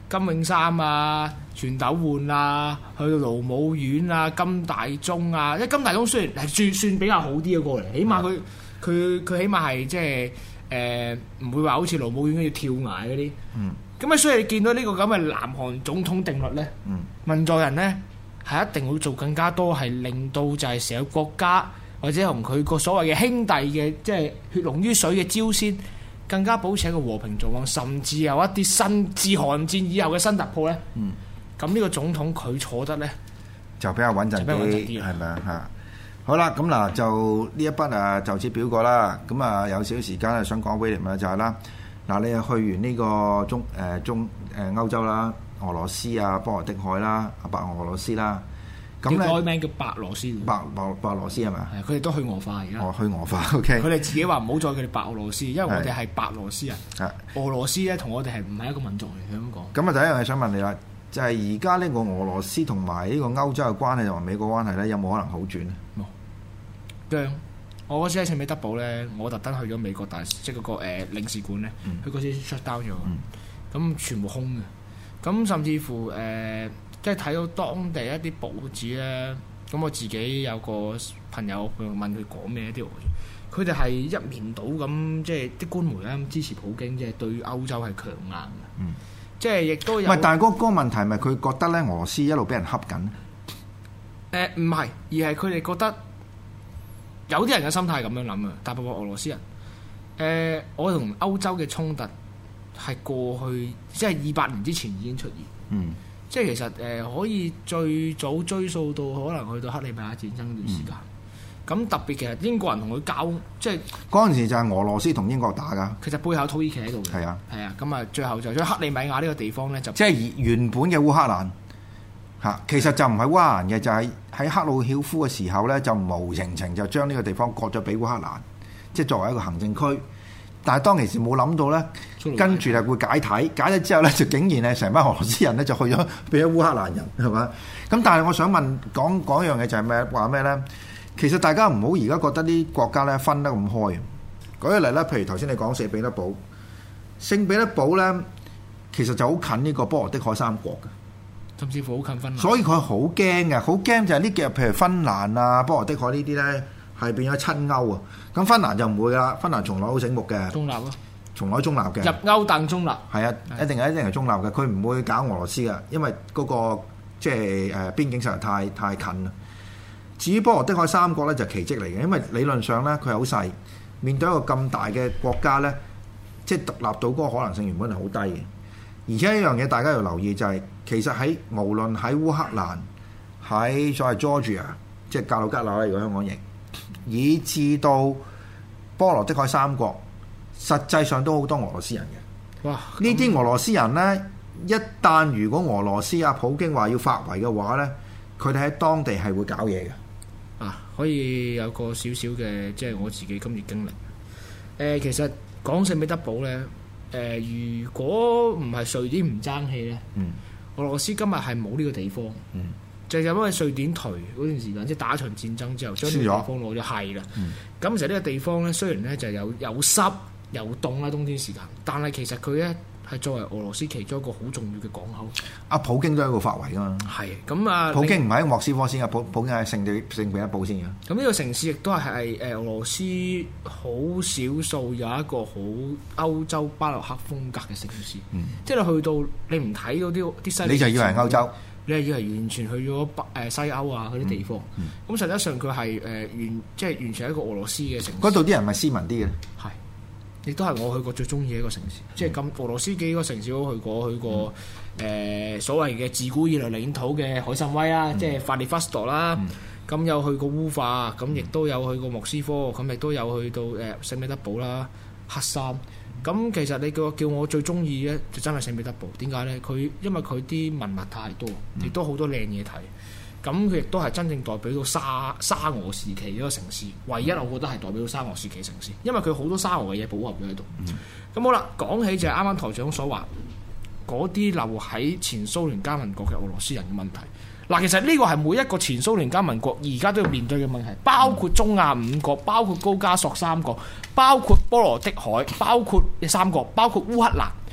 金泳三啊、全斗煥啊，去到盧武苑啊、金大中啊。因為金大中雖然係算比較好啲嘅過嚟，起碼佢起碼係即係唔會話好似盧武苑要跳崖嗰啲。咁啊，所以你見到呢個咁嘅南韓總統定律咧，文在寅咧係一定會做更加多，係令到就係成個國家或者同佢個所謂嘅兄弟嘅即係血濃於水嘅朝鮮，更加保持一個和平狀況，甚至有一啲新自韓戰以後嘅新突破咧。咁呢個總統佢坐得咧就比較穩陣啲，係咪啊？嚇！好啦，咁嗱就呢一筆啊就此表過啦。咁啊有少少時間啊，想講威廉啦，就係啦。嗱，你去完呢個歐洲啦、俄羅斯啊、波羅的海啦、白俄羅斯啦，咁咧改名叫白羅斯， 白羅斯係咪啊？ 係，佢哋都去俄化而家。 去俄化 ，OK。 佢哋自己話唔好再佢哋白俄羅斯，因為我哋係白羅斯人。 係俄羅斯咧，同我哋係唔係一個民族嚟嘅咁講。 咁啊，第一樣嘢想問你啦，就係而家呢個俄羅斯同埋呢個歐洲嘅關係同埋美國關係咧，有冇可能好轉咧？ 冇。僵。我嗰時喺聖彼得堡咧，我特登去咗美國即係嗰個領事館咧，佢嗰時 shut down 咗，咁全部空嘅。咁甚至乎即係睇到當地一啲報紙咧，咁我自己有個朋友問佢講咩啲，佢哋係一面倒咁，即係啲官媒咧支持普京，即係對歐洲係強硬嘅。即係亦都有。唔係， 但係嗰個問題係咪佢覺得咧俄羅斯一路俾人恰緊？ 唔係，而係佢哋覺得。有啲人嘅心態係咁樣諗啊，大部分俄羅斯人，我同歐洲嘅衝突係過去即係200年之前已經出現，即係其實可以最早追溯到可能去到克里米亞戰爭段時間。咁特別其實英國人同佢交，即係嗰陣時就係俄羅斯同英國打㗎。 其實背後土耳其喺度嘅。係啊，咁啊，最後就將克里米亞呢個地方咧就即係原本嘅烏克蘭。其實就唔係烏克蘭嘅，就係喺克魯曉夫嘅時候咧，就無情情就將呢個地方割咗俾烏克蘭，即係作為一個行政區。但係當其時冇諗到咧，跟住就會解體，解咗之後咧，就竟然係成班俄羅斯人咧就去咗俾咗烏克蘭人，係咪？咁但係我想講一樣嘢就係咩？話咩咧？其實大家唔好而家覺得啲國家咧分得咁開。舉個例咧，譬如頭先你講聖彼得堡，聖彼得堡咧其實就好近呢個波羅的海三國嘅。 甚至乎好近芬蘭， 所以佢好驚嘅，好驚就係呢幾日，譬如芬蘭啊、波羅的海呢啲咧，係變咗親歐啊。咁芬蘭就唔會啦，芬蘭從來好醒目嘅， 中立咯， 從來中立嘅， 入歐等中立， 係啊，一定係中立嘅，佢唔會搞俄羅斯嘅，因為嗰個即係邊境實在太近啦。至於波羅的海三國咧就奇蹟嚟嘅，因為理論上咧佢係好細，面對一個咁大嘅國家咧，即係獨立到嗰個可能性原本係好低嘅。而且一樣嘢大家要留意就係、是，其實喺無論喺烏克蘭、喺所謂 Georgia， 即係格魯吉亞啦，如果香港譯，以至到波羅的海三國，實際上都好多俄羅斯人嘅。哇！呢啲俄羅斯人呢，一旦如果俄羅斯普京話要發圍嘅話呢，佢哋喺當地係會搞嘢嘅。 可以有個少少嘅，即係我自己今次經歷。其實講聖彼得堡呢。如果唔係瑞典唔爭氣咧，俄羅斯今日係冇呢個地方，就係因為瑞典頹嗰段時間，即係打一場戰爭之後，將呢個地方攞咗係啦。咁其實呢個地方咧，雖然咧就有濕有凍啦，冬天時間，但係其實佢咧係作為俄羅斯其中一個好重要嘅港口。 普京都喺度發圍噶嘛。係咁啊！普京唔係喺莫斯科先嘅，普京係聖彼得堡先嘅。咁呢個城市亦都係俄羅斯好少數有一個好歐洲巴洛克風格嘅城市。即係你去到你唔睇到啲西， 你就以為係歐洲， 你係以為完全去咗西歐啊嗰啲地方。咁實際上佢係即係完全係一個俄羅斯嘅城市。 嗰度啲人咪斯文啲嘅。 係。亦都係我去過最中意嘅一個城市，即係咁俄羅斯幾個城市都去過所謂嘅自古以來領土嘅海參崴啦，即係法列夫斯托啦，咁有去過烏化，咁亦都有去過莫斯科，咁亦都有去到聖彼得堡啦、黑山。咁其實你叫我最中意咧，就真係聖彼得堡。點解咧？因為佢啲文物太多，亦都好多靚嘢睇。咁佢亦都係真正代表到沙俄時期嗰個城市，唯一我覺得係代表到沙俄時期城市，因為佢好多沙俄嘅嘢保留咗喺度。咁好啦，講起就係啱啱台長所話嗰啲留喺前蘇聯加盟國嘅俄羅斯人嘅問題。嗱，其實呢個係每一個前蘇聯加盟國而家都要面對嘅問題，包括中亞五國，包括高加索三國，包括波羅的海，包括三國，包括烏克蘭。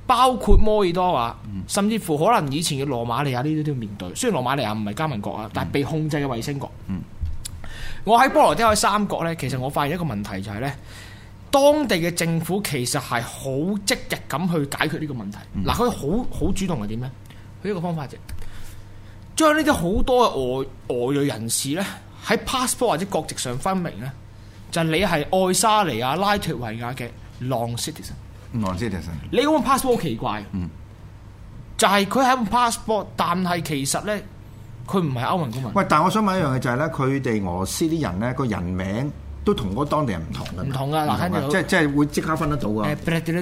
包括摩爾多瓦，甚至乎可能以前嘅羅馬尼亞呢啲都要面對。雖然羅馬尼亞唔係加盟國啊，但係被控制嘅衛星國。我喺波羅的海三角呢，其實我發現一個問題就係呢，當地嘅政府其實係好積極咁去解決呢個問題。嗱，佢好主動係點呢？佢一個方法啫，將呢啲好多嘅俄裔人士呢，喺 passport 或者國籍上分明呢，就係你係愛沙尼亞、拉脫維亞嘅 non-citizen。你嗰個 passport 好奇怪，就係佢係一個 passport，但係其實咧佢唔係歐盟公民。 喂，但係我想問一樣嘢就係咧，佢哋俄羅斯啲人咧個人名都同嗰當地人唔同嘅。 唔同噶，嗱，跟住即係會即刻分得到㗎。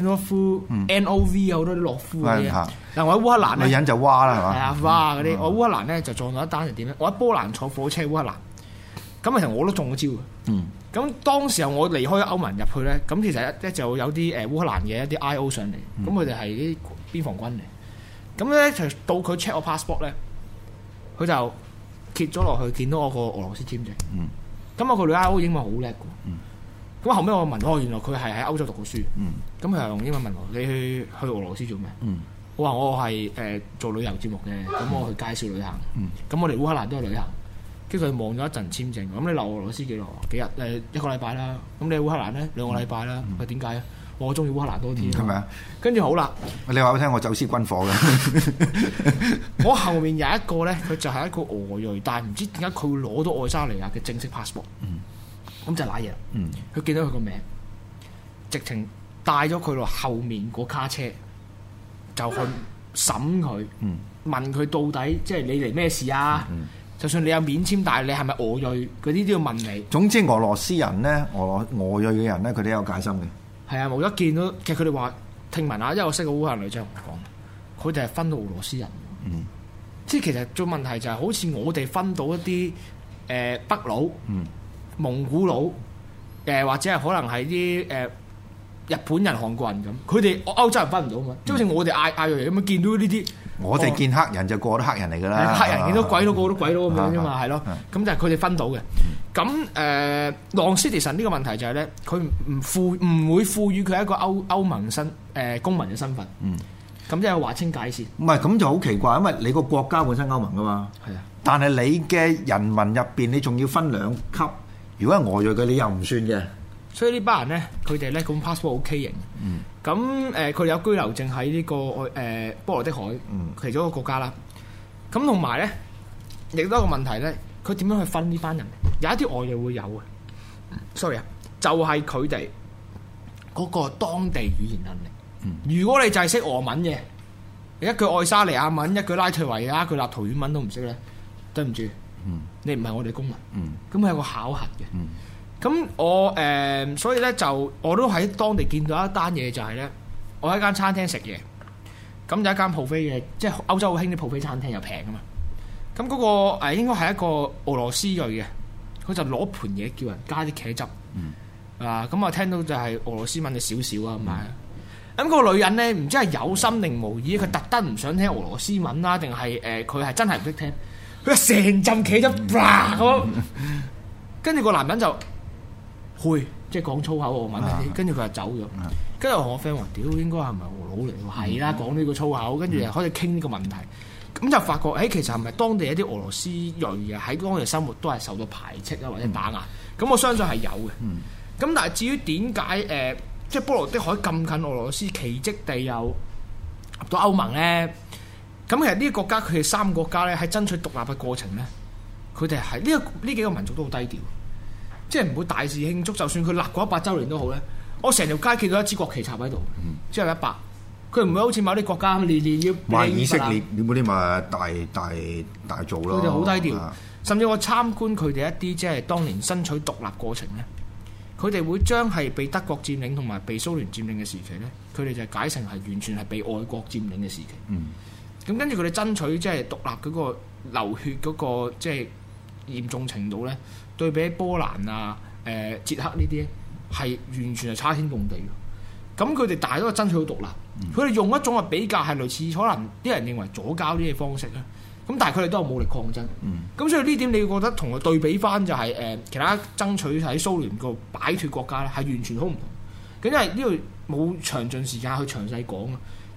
NOV 有好多啲諾夫嗰啲。嗱，我喺烏克蘭咧， 女人就娃啦，係嘛？ 係啊，娃嗰啲。我烏克蘭咧就撞到一單係點咧？我喺波蘭坐火車烏克蘭，咁其實我都中咗招嘅。咁當時候我離開歐盟入去咧，咁其實就有啲烏克蘭嘅一啲 I.O. 上嚟，咁佢哋係啲邊防軍嚟，咁咧就到佢 check 我 passport 咧，佢就揭咗落去，見到我個俄羅斯簽證，咁我個女 I.O. 英文好叻嘅，咁後尾我問原來佢係喺歐洲讀過書，咁佢係用英文問我你去俄羅斯做咩？我話我係做旅遊節目嘅，咁我去介紹旅行，咁我嚟烏克蘭都係旅行。跟住佢望咗一陣簽證，咁你留俄羅斯幾耐？幾日？一個禮拜啦。咁你烏克蘭咧2個禮拜啦。佢點解啊？我中意烏克蘭多啲。係咪啊？跟住好啦。 你話我聽，我走私軍火嘅。 我後面有一個咧，佢就係一個俄裔，但係唔知點解佢會攞到愛沙尼亞嘅正式 passport。咁就瀨嘢。佢見到佢個名，直情帶咗佢落後面個卡車，就去審佢，問佢到底即係你嚟咩事啊？就算你有免簽，但係你係咪俄裔，嗰啲都要問你。 總之俄羅斯人咧，俄裔嘅人咧，佢哋有戒心嘅。 係啊，冇得見到。其實佢哋話聽聞啊，因為我識個烏克蘭女仔同我講，佢哋係分到俄羅斯人。即係其實最問題就係好似我哋分到一啲北佬、蒙古佬，或者係可能係啲日本人、韓國人咁，佢哋歐洲人分唔到啊嘛。即係好似我哋亞裔咁樣見到呢啲。我哋見黑人就個個都黑人嚟㗎啦， 黑人見到鬼佬個個都鬼佬咁樣啫嘛，係咯。咁就係佢哋分到嘅。咁non-citizen呢個問題就係咧，佢唔會賦予佢一個歐盟公民嘅身份。咁即係劃清界線。唔係咁就好奇怪，因為你個國家本身歐盟㗎嘛。係啊。但係你嘅人民入邊，你仲要分2級。如果係俄裔嘅，你又唔算嘅。所以呢班人咧，佢哋咧咁 passport 好畸形。咁佢哋有居留證喺呢個波羅的海其中一個國家啦。咁同埋咧，亦都有一個問題咧，佢點樣去分呢班人？有一啲外裔會有嘅。sorry 啊，就係佢哋嗰個當地語言能力。如果你就係識俄文嘅，一句愛沙尼亞文，一句拉脫維亞，一句立陶宛文都唔識咧，對唔住，你唔係我哋公民。咁係有個考核嘅。咁我所以咧就我都喺當地見到一單嘢，就係咧，我喺間餐廳食嘢，咁有一間鋪飛嘅，即係歐洲好興啲鋪飛餐廳又平啊嘛。咁嗰個應該係一個俄羅斯裔嘅，佢就攞盤嘢叫人加啲茄汁。咁我聽到就係俄羅斯文就少少啊咁。咁嗰個女人咧唔知係有心定無意，佢特登唔想聽俄羅斯文啦，定係佢係真係唔識聽，佢成浸茄汁咁，跟住個男人就。即係講粗口俄文嗰啲，跟住佢就走咗。跟住我 friend 話：屌，應該係咪俄佬嚟？係啦，講呢個粗口，跟住就開始傾呢個問題。咁就發覺，其實係咪當地一啲俄羅斯裔嘅喺當地生活都係受到排斥啊，或者打壓？咁我相信係有嘅。咁但係至於點解即係波羅的海咁近俄羅斯，奇蹟地又入到歐盟咧？咁其實呢個國家佢哋3個國家咧喺爭取獨立嘅過程咧，佢哋係呢幾個民族都好低調。即係唔會大肆慶祝，就算佢立過100週年都好咧。我成條街見到一支國旗插喺度，之後100，佢唔會好似某啲國家年年要。話以色列你嗰啲咪大做咯。佢哋好低調，甚至我參觀佢哋一啲即係當年爭取獨立過程咧，佢哋會將係被德國佔領同埋被蘇聯佔領嘅時期咧，佢哋就解成係完全係被外國佔領嘅時期。咁跟住佢哋爭取即係獨立嗰個流血嗰個即係嚴重程度咧。對比波蘭啊、捷克呢啲係完全係差天共地嘅。咁佢哋大多係爭取到獨立，佢哋用一種比較係類似可能啲人認為左膠啲嘅方式咧。咁但係佢哋都有武力抗爭。咁所以呢點你覺得同佢對比翻就係其他爭取喺蘇聯個擺脱國家咧係完全好唔同。咁因為呢度冇詳盡時間去詳細講啊。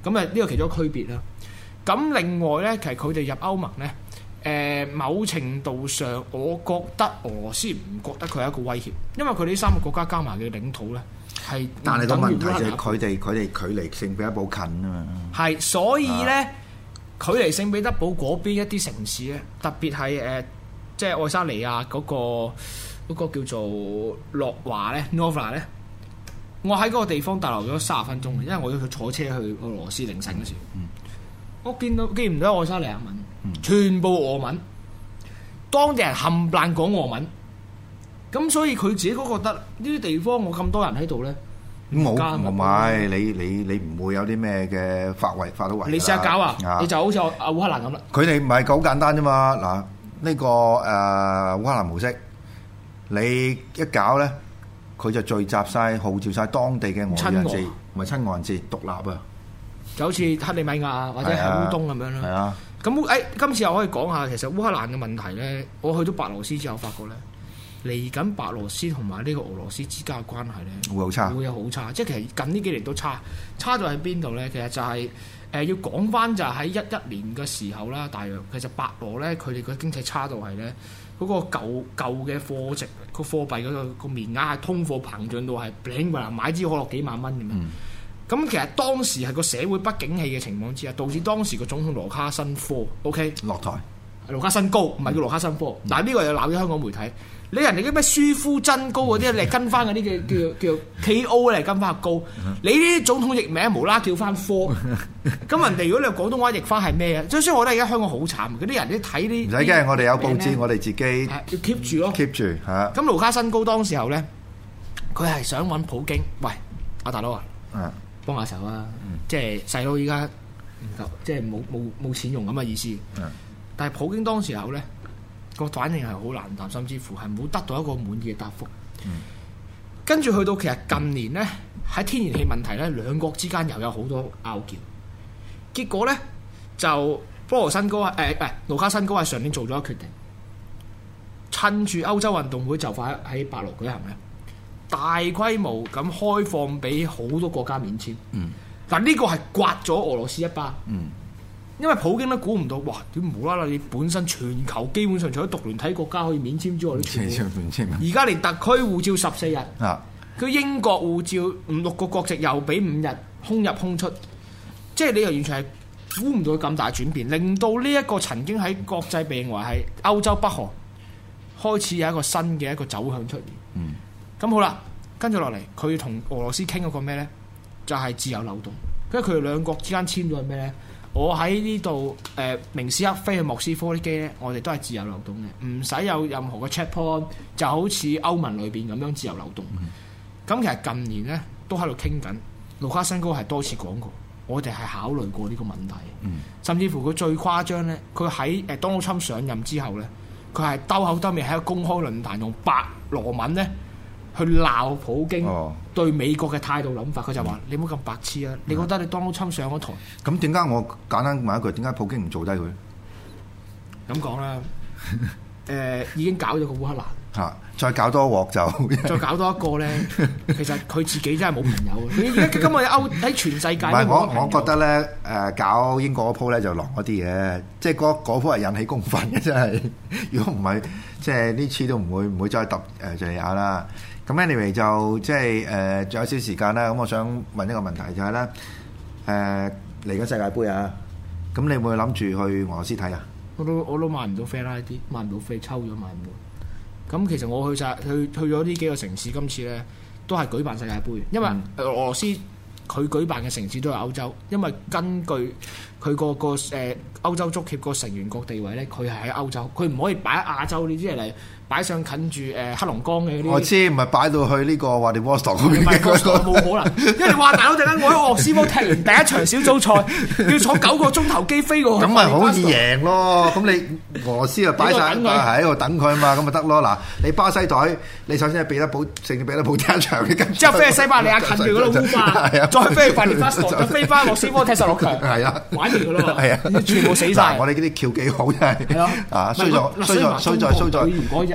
咁呢個其中一個區別啦。咁另外咧，其實佢哋入歐盟咧，某程度上，我覺得俄羅斯唔覺得佢係一個威脅，因為佢哋呢3個國家加埋嘅領土咧係。 但係個問題就係佢哋距離聖彼得堡近啊嘛。係， 所以咧，距離聖彼得堡嗰邊一啲城市咧，特別係即係愛沙尼亞嗰個叫做諾華咧 Nova 咧，我喺嗰個地方逗留咗30分鐘，因為我要去坐車去俄羅斯凌晨嗰時。我見唔到愛沙尼亞文，全部俄文，當地人冚唪唥講俄文，咁所以佢自己都覺得呢啲地方我咁多人喺度咧， 冇唔係你唔會有啲咩嘅發到圍。 你試下搞啊！你就好似烏克蘭咁啦。 佢哋唔係好簡單啫嘛。嗱，呢個烏克蘭模式，你一搞咧，佢就聚集晒、號召晒當地嘅俄人士，唔係親俄人士獨立啊！ 就好似克里米亞或者係烏東咁樣啦。係啊。咁今次又可以講下，其實烏克蘭嘅問題咧，我去到白羅斯之後，發覺咧，嚟緊白羅斯同埋呢個俄羅斯之間嘅關係咧， 會好差， 會有好差。即係其實近呢幾年都差到喺邊度咧？其實就係、要講翻就係喺11年嘅時候啦，大約其實白羅咧，佢哋嘅經濟差到係咧，嗰個舊嘅貨值個貨幣嗰個面額係通貨膨脹到係頂㗎啦，買支可樂幾萬蚊咁樣。咁其實當時係個社會不景氣嘅情況之下，導致當時個總統盧卡申科 OK 落台， 盧卡申高唔係叫盧卡申科，但係呢個又鬧咗香港媒體。你人哋啲咩舒夫真高嗰啲，你係跟翻嗰啲叫 KO 嚟跟翻個高。你呢啲總統譯名無啦叫翻科，咁人哋如果你用廣東話譯翻係咩啊？所以我覺得而家香港好慘，嗰啲人啲睇啲唔使驚， 我哋有報紙，我哋自己要 keep 住咯 ，keep 住嚇。 咁盧卡申高當時候咧，佢係想揾普京，喂阿大佬啊！幫下手啊！即係細佬依家唔夠，即係冇錢用咁嘅意思。但係普京當時候咧個反應係好難答，甚至乎係冇得到一個滿意嘅答覆。跟住去到其實近年咧，喺天然氣問題咧，兩國之間又有好多拗撬。結果咧就盧卡申高係上年做咗一個決定，趁住歐洲運動會就快喺白羅舉行咧，大規模咁開放俾好多國家免簽，但呢個係刮咗俄羅斯一巴，因為普京都估唔到，哇！點無啦啦你本身全球基本上除咗獨聯體國家可以免簽之外，而家連特區護照14日，佢英國護照5-6個國籍又俾5日空入空出，即係你又完全係估唔到咁大轉變，令到呢一個曾經喺國際被認為係歐洲北韓開始有一個新嘅一個走向出現。咁好啦，跟住落嚟，佢同俄羅斯傾嗰個咩呢？就係自由流動。因為佢哋兩國之間簽咗係咩呢？我喺呢度明斯克飛去莫斯科啲機呢，我哋都係自由流動嘅，唔使有任何嘅 checkpoint，就好似歐盟裏邊咁樣自由流動。咁其實近年呢，都喺度傾緊，盧卡申高係多次講過，我哋係考慮過呢個問題。甚至乎佢最誇張呢，佢喺Donald Trump上任之後呢，佢係兜口兜面喺個公開論壇用白羅文呢去鬧普京對美國嘅態度諗法，佢就話：你唔好咁白痴啊！你覺得你Donald Trump上咗台？ 咁點解我簡單問一句，點解普京唔做低佢？ 咁講啦，已經搞咗個烏克蘭， 再搞多鑊就再搞多一個咧，其實佢自己真係冇朋友。佢而家今日喺全世界。唔係我覺得咧，搞英國嗰鋪咧就狼嗰啲嘅，即係嗰鋪係引起公憤嘅，真係。如果唔係，即係呢次都唔會再揼敍利亞啦。咁 anyway 就即係仲有少時間啦。咁我想問一個問題就係咧，嚟緊世界盃啊，咁你會唔會諗住去俄羅斯睇啊？ 我都買唔到飛啦，啲買唔到飛，抽咗買唔到。咁其實我去咗呢幾個城市，今次咧都係舉辦世界盃，因為俄羅斯佢舉辦嘅城市都係歐洲，因為根據佢個歐洲足協個成員國地位咧，佢係喺歐洲，佢唔可以擺喺亞洲呢啲嚟擺上近住黑龍江嘅嗰啲。我知，唔係擺到去呢個話你沃斯托嗰邊嘅嗰個冇可能，因為你話大佬陣間我喺俄羅斯波踢完第一場小組賽，要坐9個鐘頭機飛過去，咁咪好易贏咯。咁你俄羅斯就擺晒喺度等佢嘛，咁咪得咯。嗱，你巴西隊，你首先係彼得堡勝彼得堡第一場嘅，之後飛去西伯利亞近住嗰度烏巴，再飛去法列巴斯托，再飛翻莫斯科踢16強，係啊，玩完㗎咯，係啊，全部死晒。我哋呢啲橋幾好真係，係咯，衰在。如果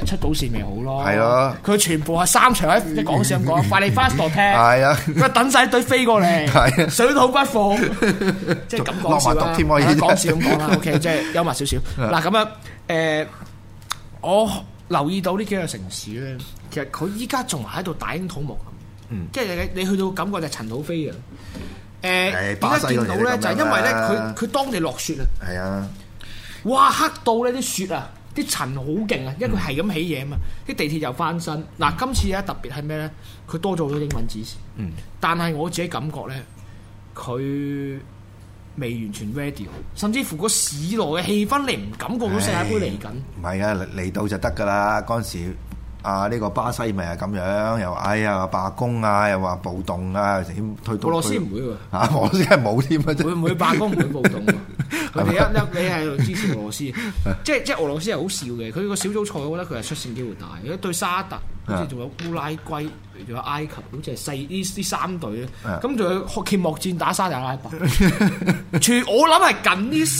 日出到線咪好咯。 係咯， 佢全部係3場喺即係講笑咁講，快你 fast 踢。係啊， 佢等晒隊飛過嚟， 係啊， 水土不服，即係咁講笑啦。講笑咁講啦，OK， 即係幽默少少。嗱咁樣我留意到呢幾個城市咧，其實佢依家仲喺度大興土木。即係你去到感覺就係陳老飛啊！點解見到咧？就係因為咧，佢當地落雪啊！ 係啊！ 哇，黑到咧啲雪啊，啲塵好勁啊！因為佢係咁起嘢啊嘛，啲地鐵又翻新。嗱，今次咧特別係咩咧？佢多咗好多英文指示。但係我自己感覺咧，佢未完全 ready， 甚至乎個市內嘅氣氛你唔感覺到世界盃嚟緊。 唔係啊，嚟到就得㗎啦！嗰陣時。呢個巴西咪係咁樣，又罷工啊，又話暴動啊，點推到？俄羅斯唔會喎，俄羅斯係冇添啊！ 會唔會罷工？唔會暴動。佢哋你係度支持俄羅斯，即係俄羅斯係好笑嘅。佢個小組賽，我覺得佢係出線機會大。如果對沙特，好似仲有烏拉圭，仲有埃及，好似係細呢3隊咧。咁仲有揭幕戰打沙特阿拉伯。我諗係近呢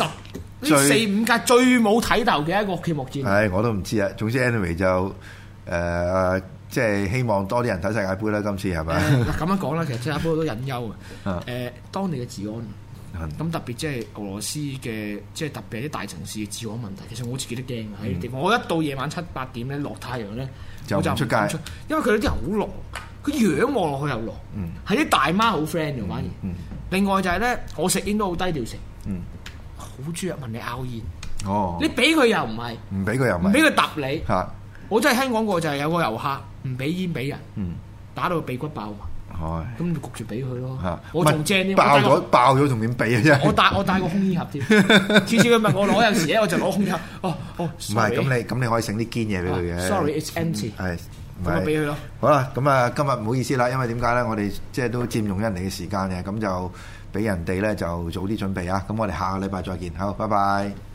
4-5屆最冇睇頭嘅一個揭幕戰。 係我都唔知啊。總之 anyway 就。即係希望多啲人睇世界盃啦！今次係咪？ 嗱咁樣講啦，其實世界盃好多隱憂啊。當地嘅治安，咁特別即係俄羅斯嘅，即係特別係啲大城市嘅治安問題。其實我自己都驚喺啲地方。我一到夜晚7-8點咧落太陽咧，我就唔出街，因為佢啲人好狼，佢仰望落去又狼，係啲大媽好 friend 嘅反而。另外就係咧，我食煙都好低調食，好中意問你拗煙。哦，你俾佢又唔係，唔俾佢又唔係，唔俾佢揼你。我真係聽講過，就係有個遊客唔俾煙俾人，打到個鼻骨爆埋，咁咪焗住俾佢咯。我仲正啲， 爆咗仲點俾啊？真係我帶個空煙盒添，次次佢問我攞，有時咧我就攞空煙盒。唔係咁你可以整啲堅嘢俾佢嘅。 Sorry, it's empty。係咁咪俾佢咯。 好啦，咁啊今日唔好意思啦，因為點解咧？我哋即係都佔用人哋嘅時間嘅，咁就俾人哋咧就早啲準備啊。咁我哋下個禮拜再見，好，拜拜。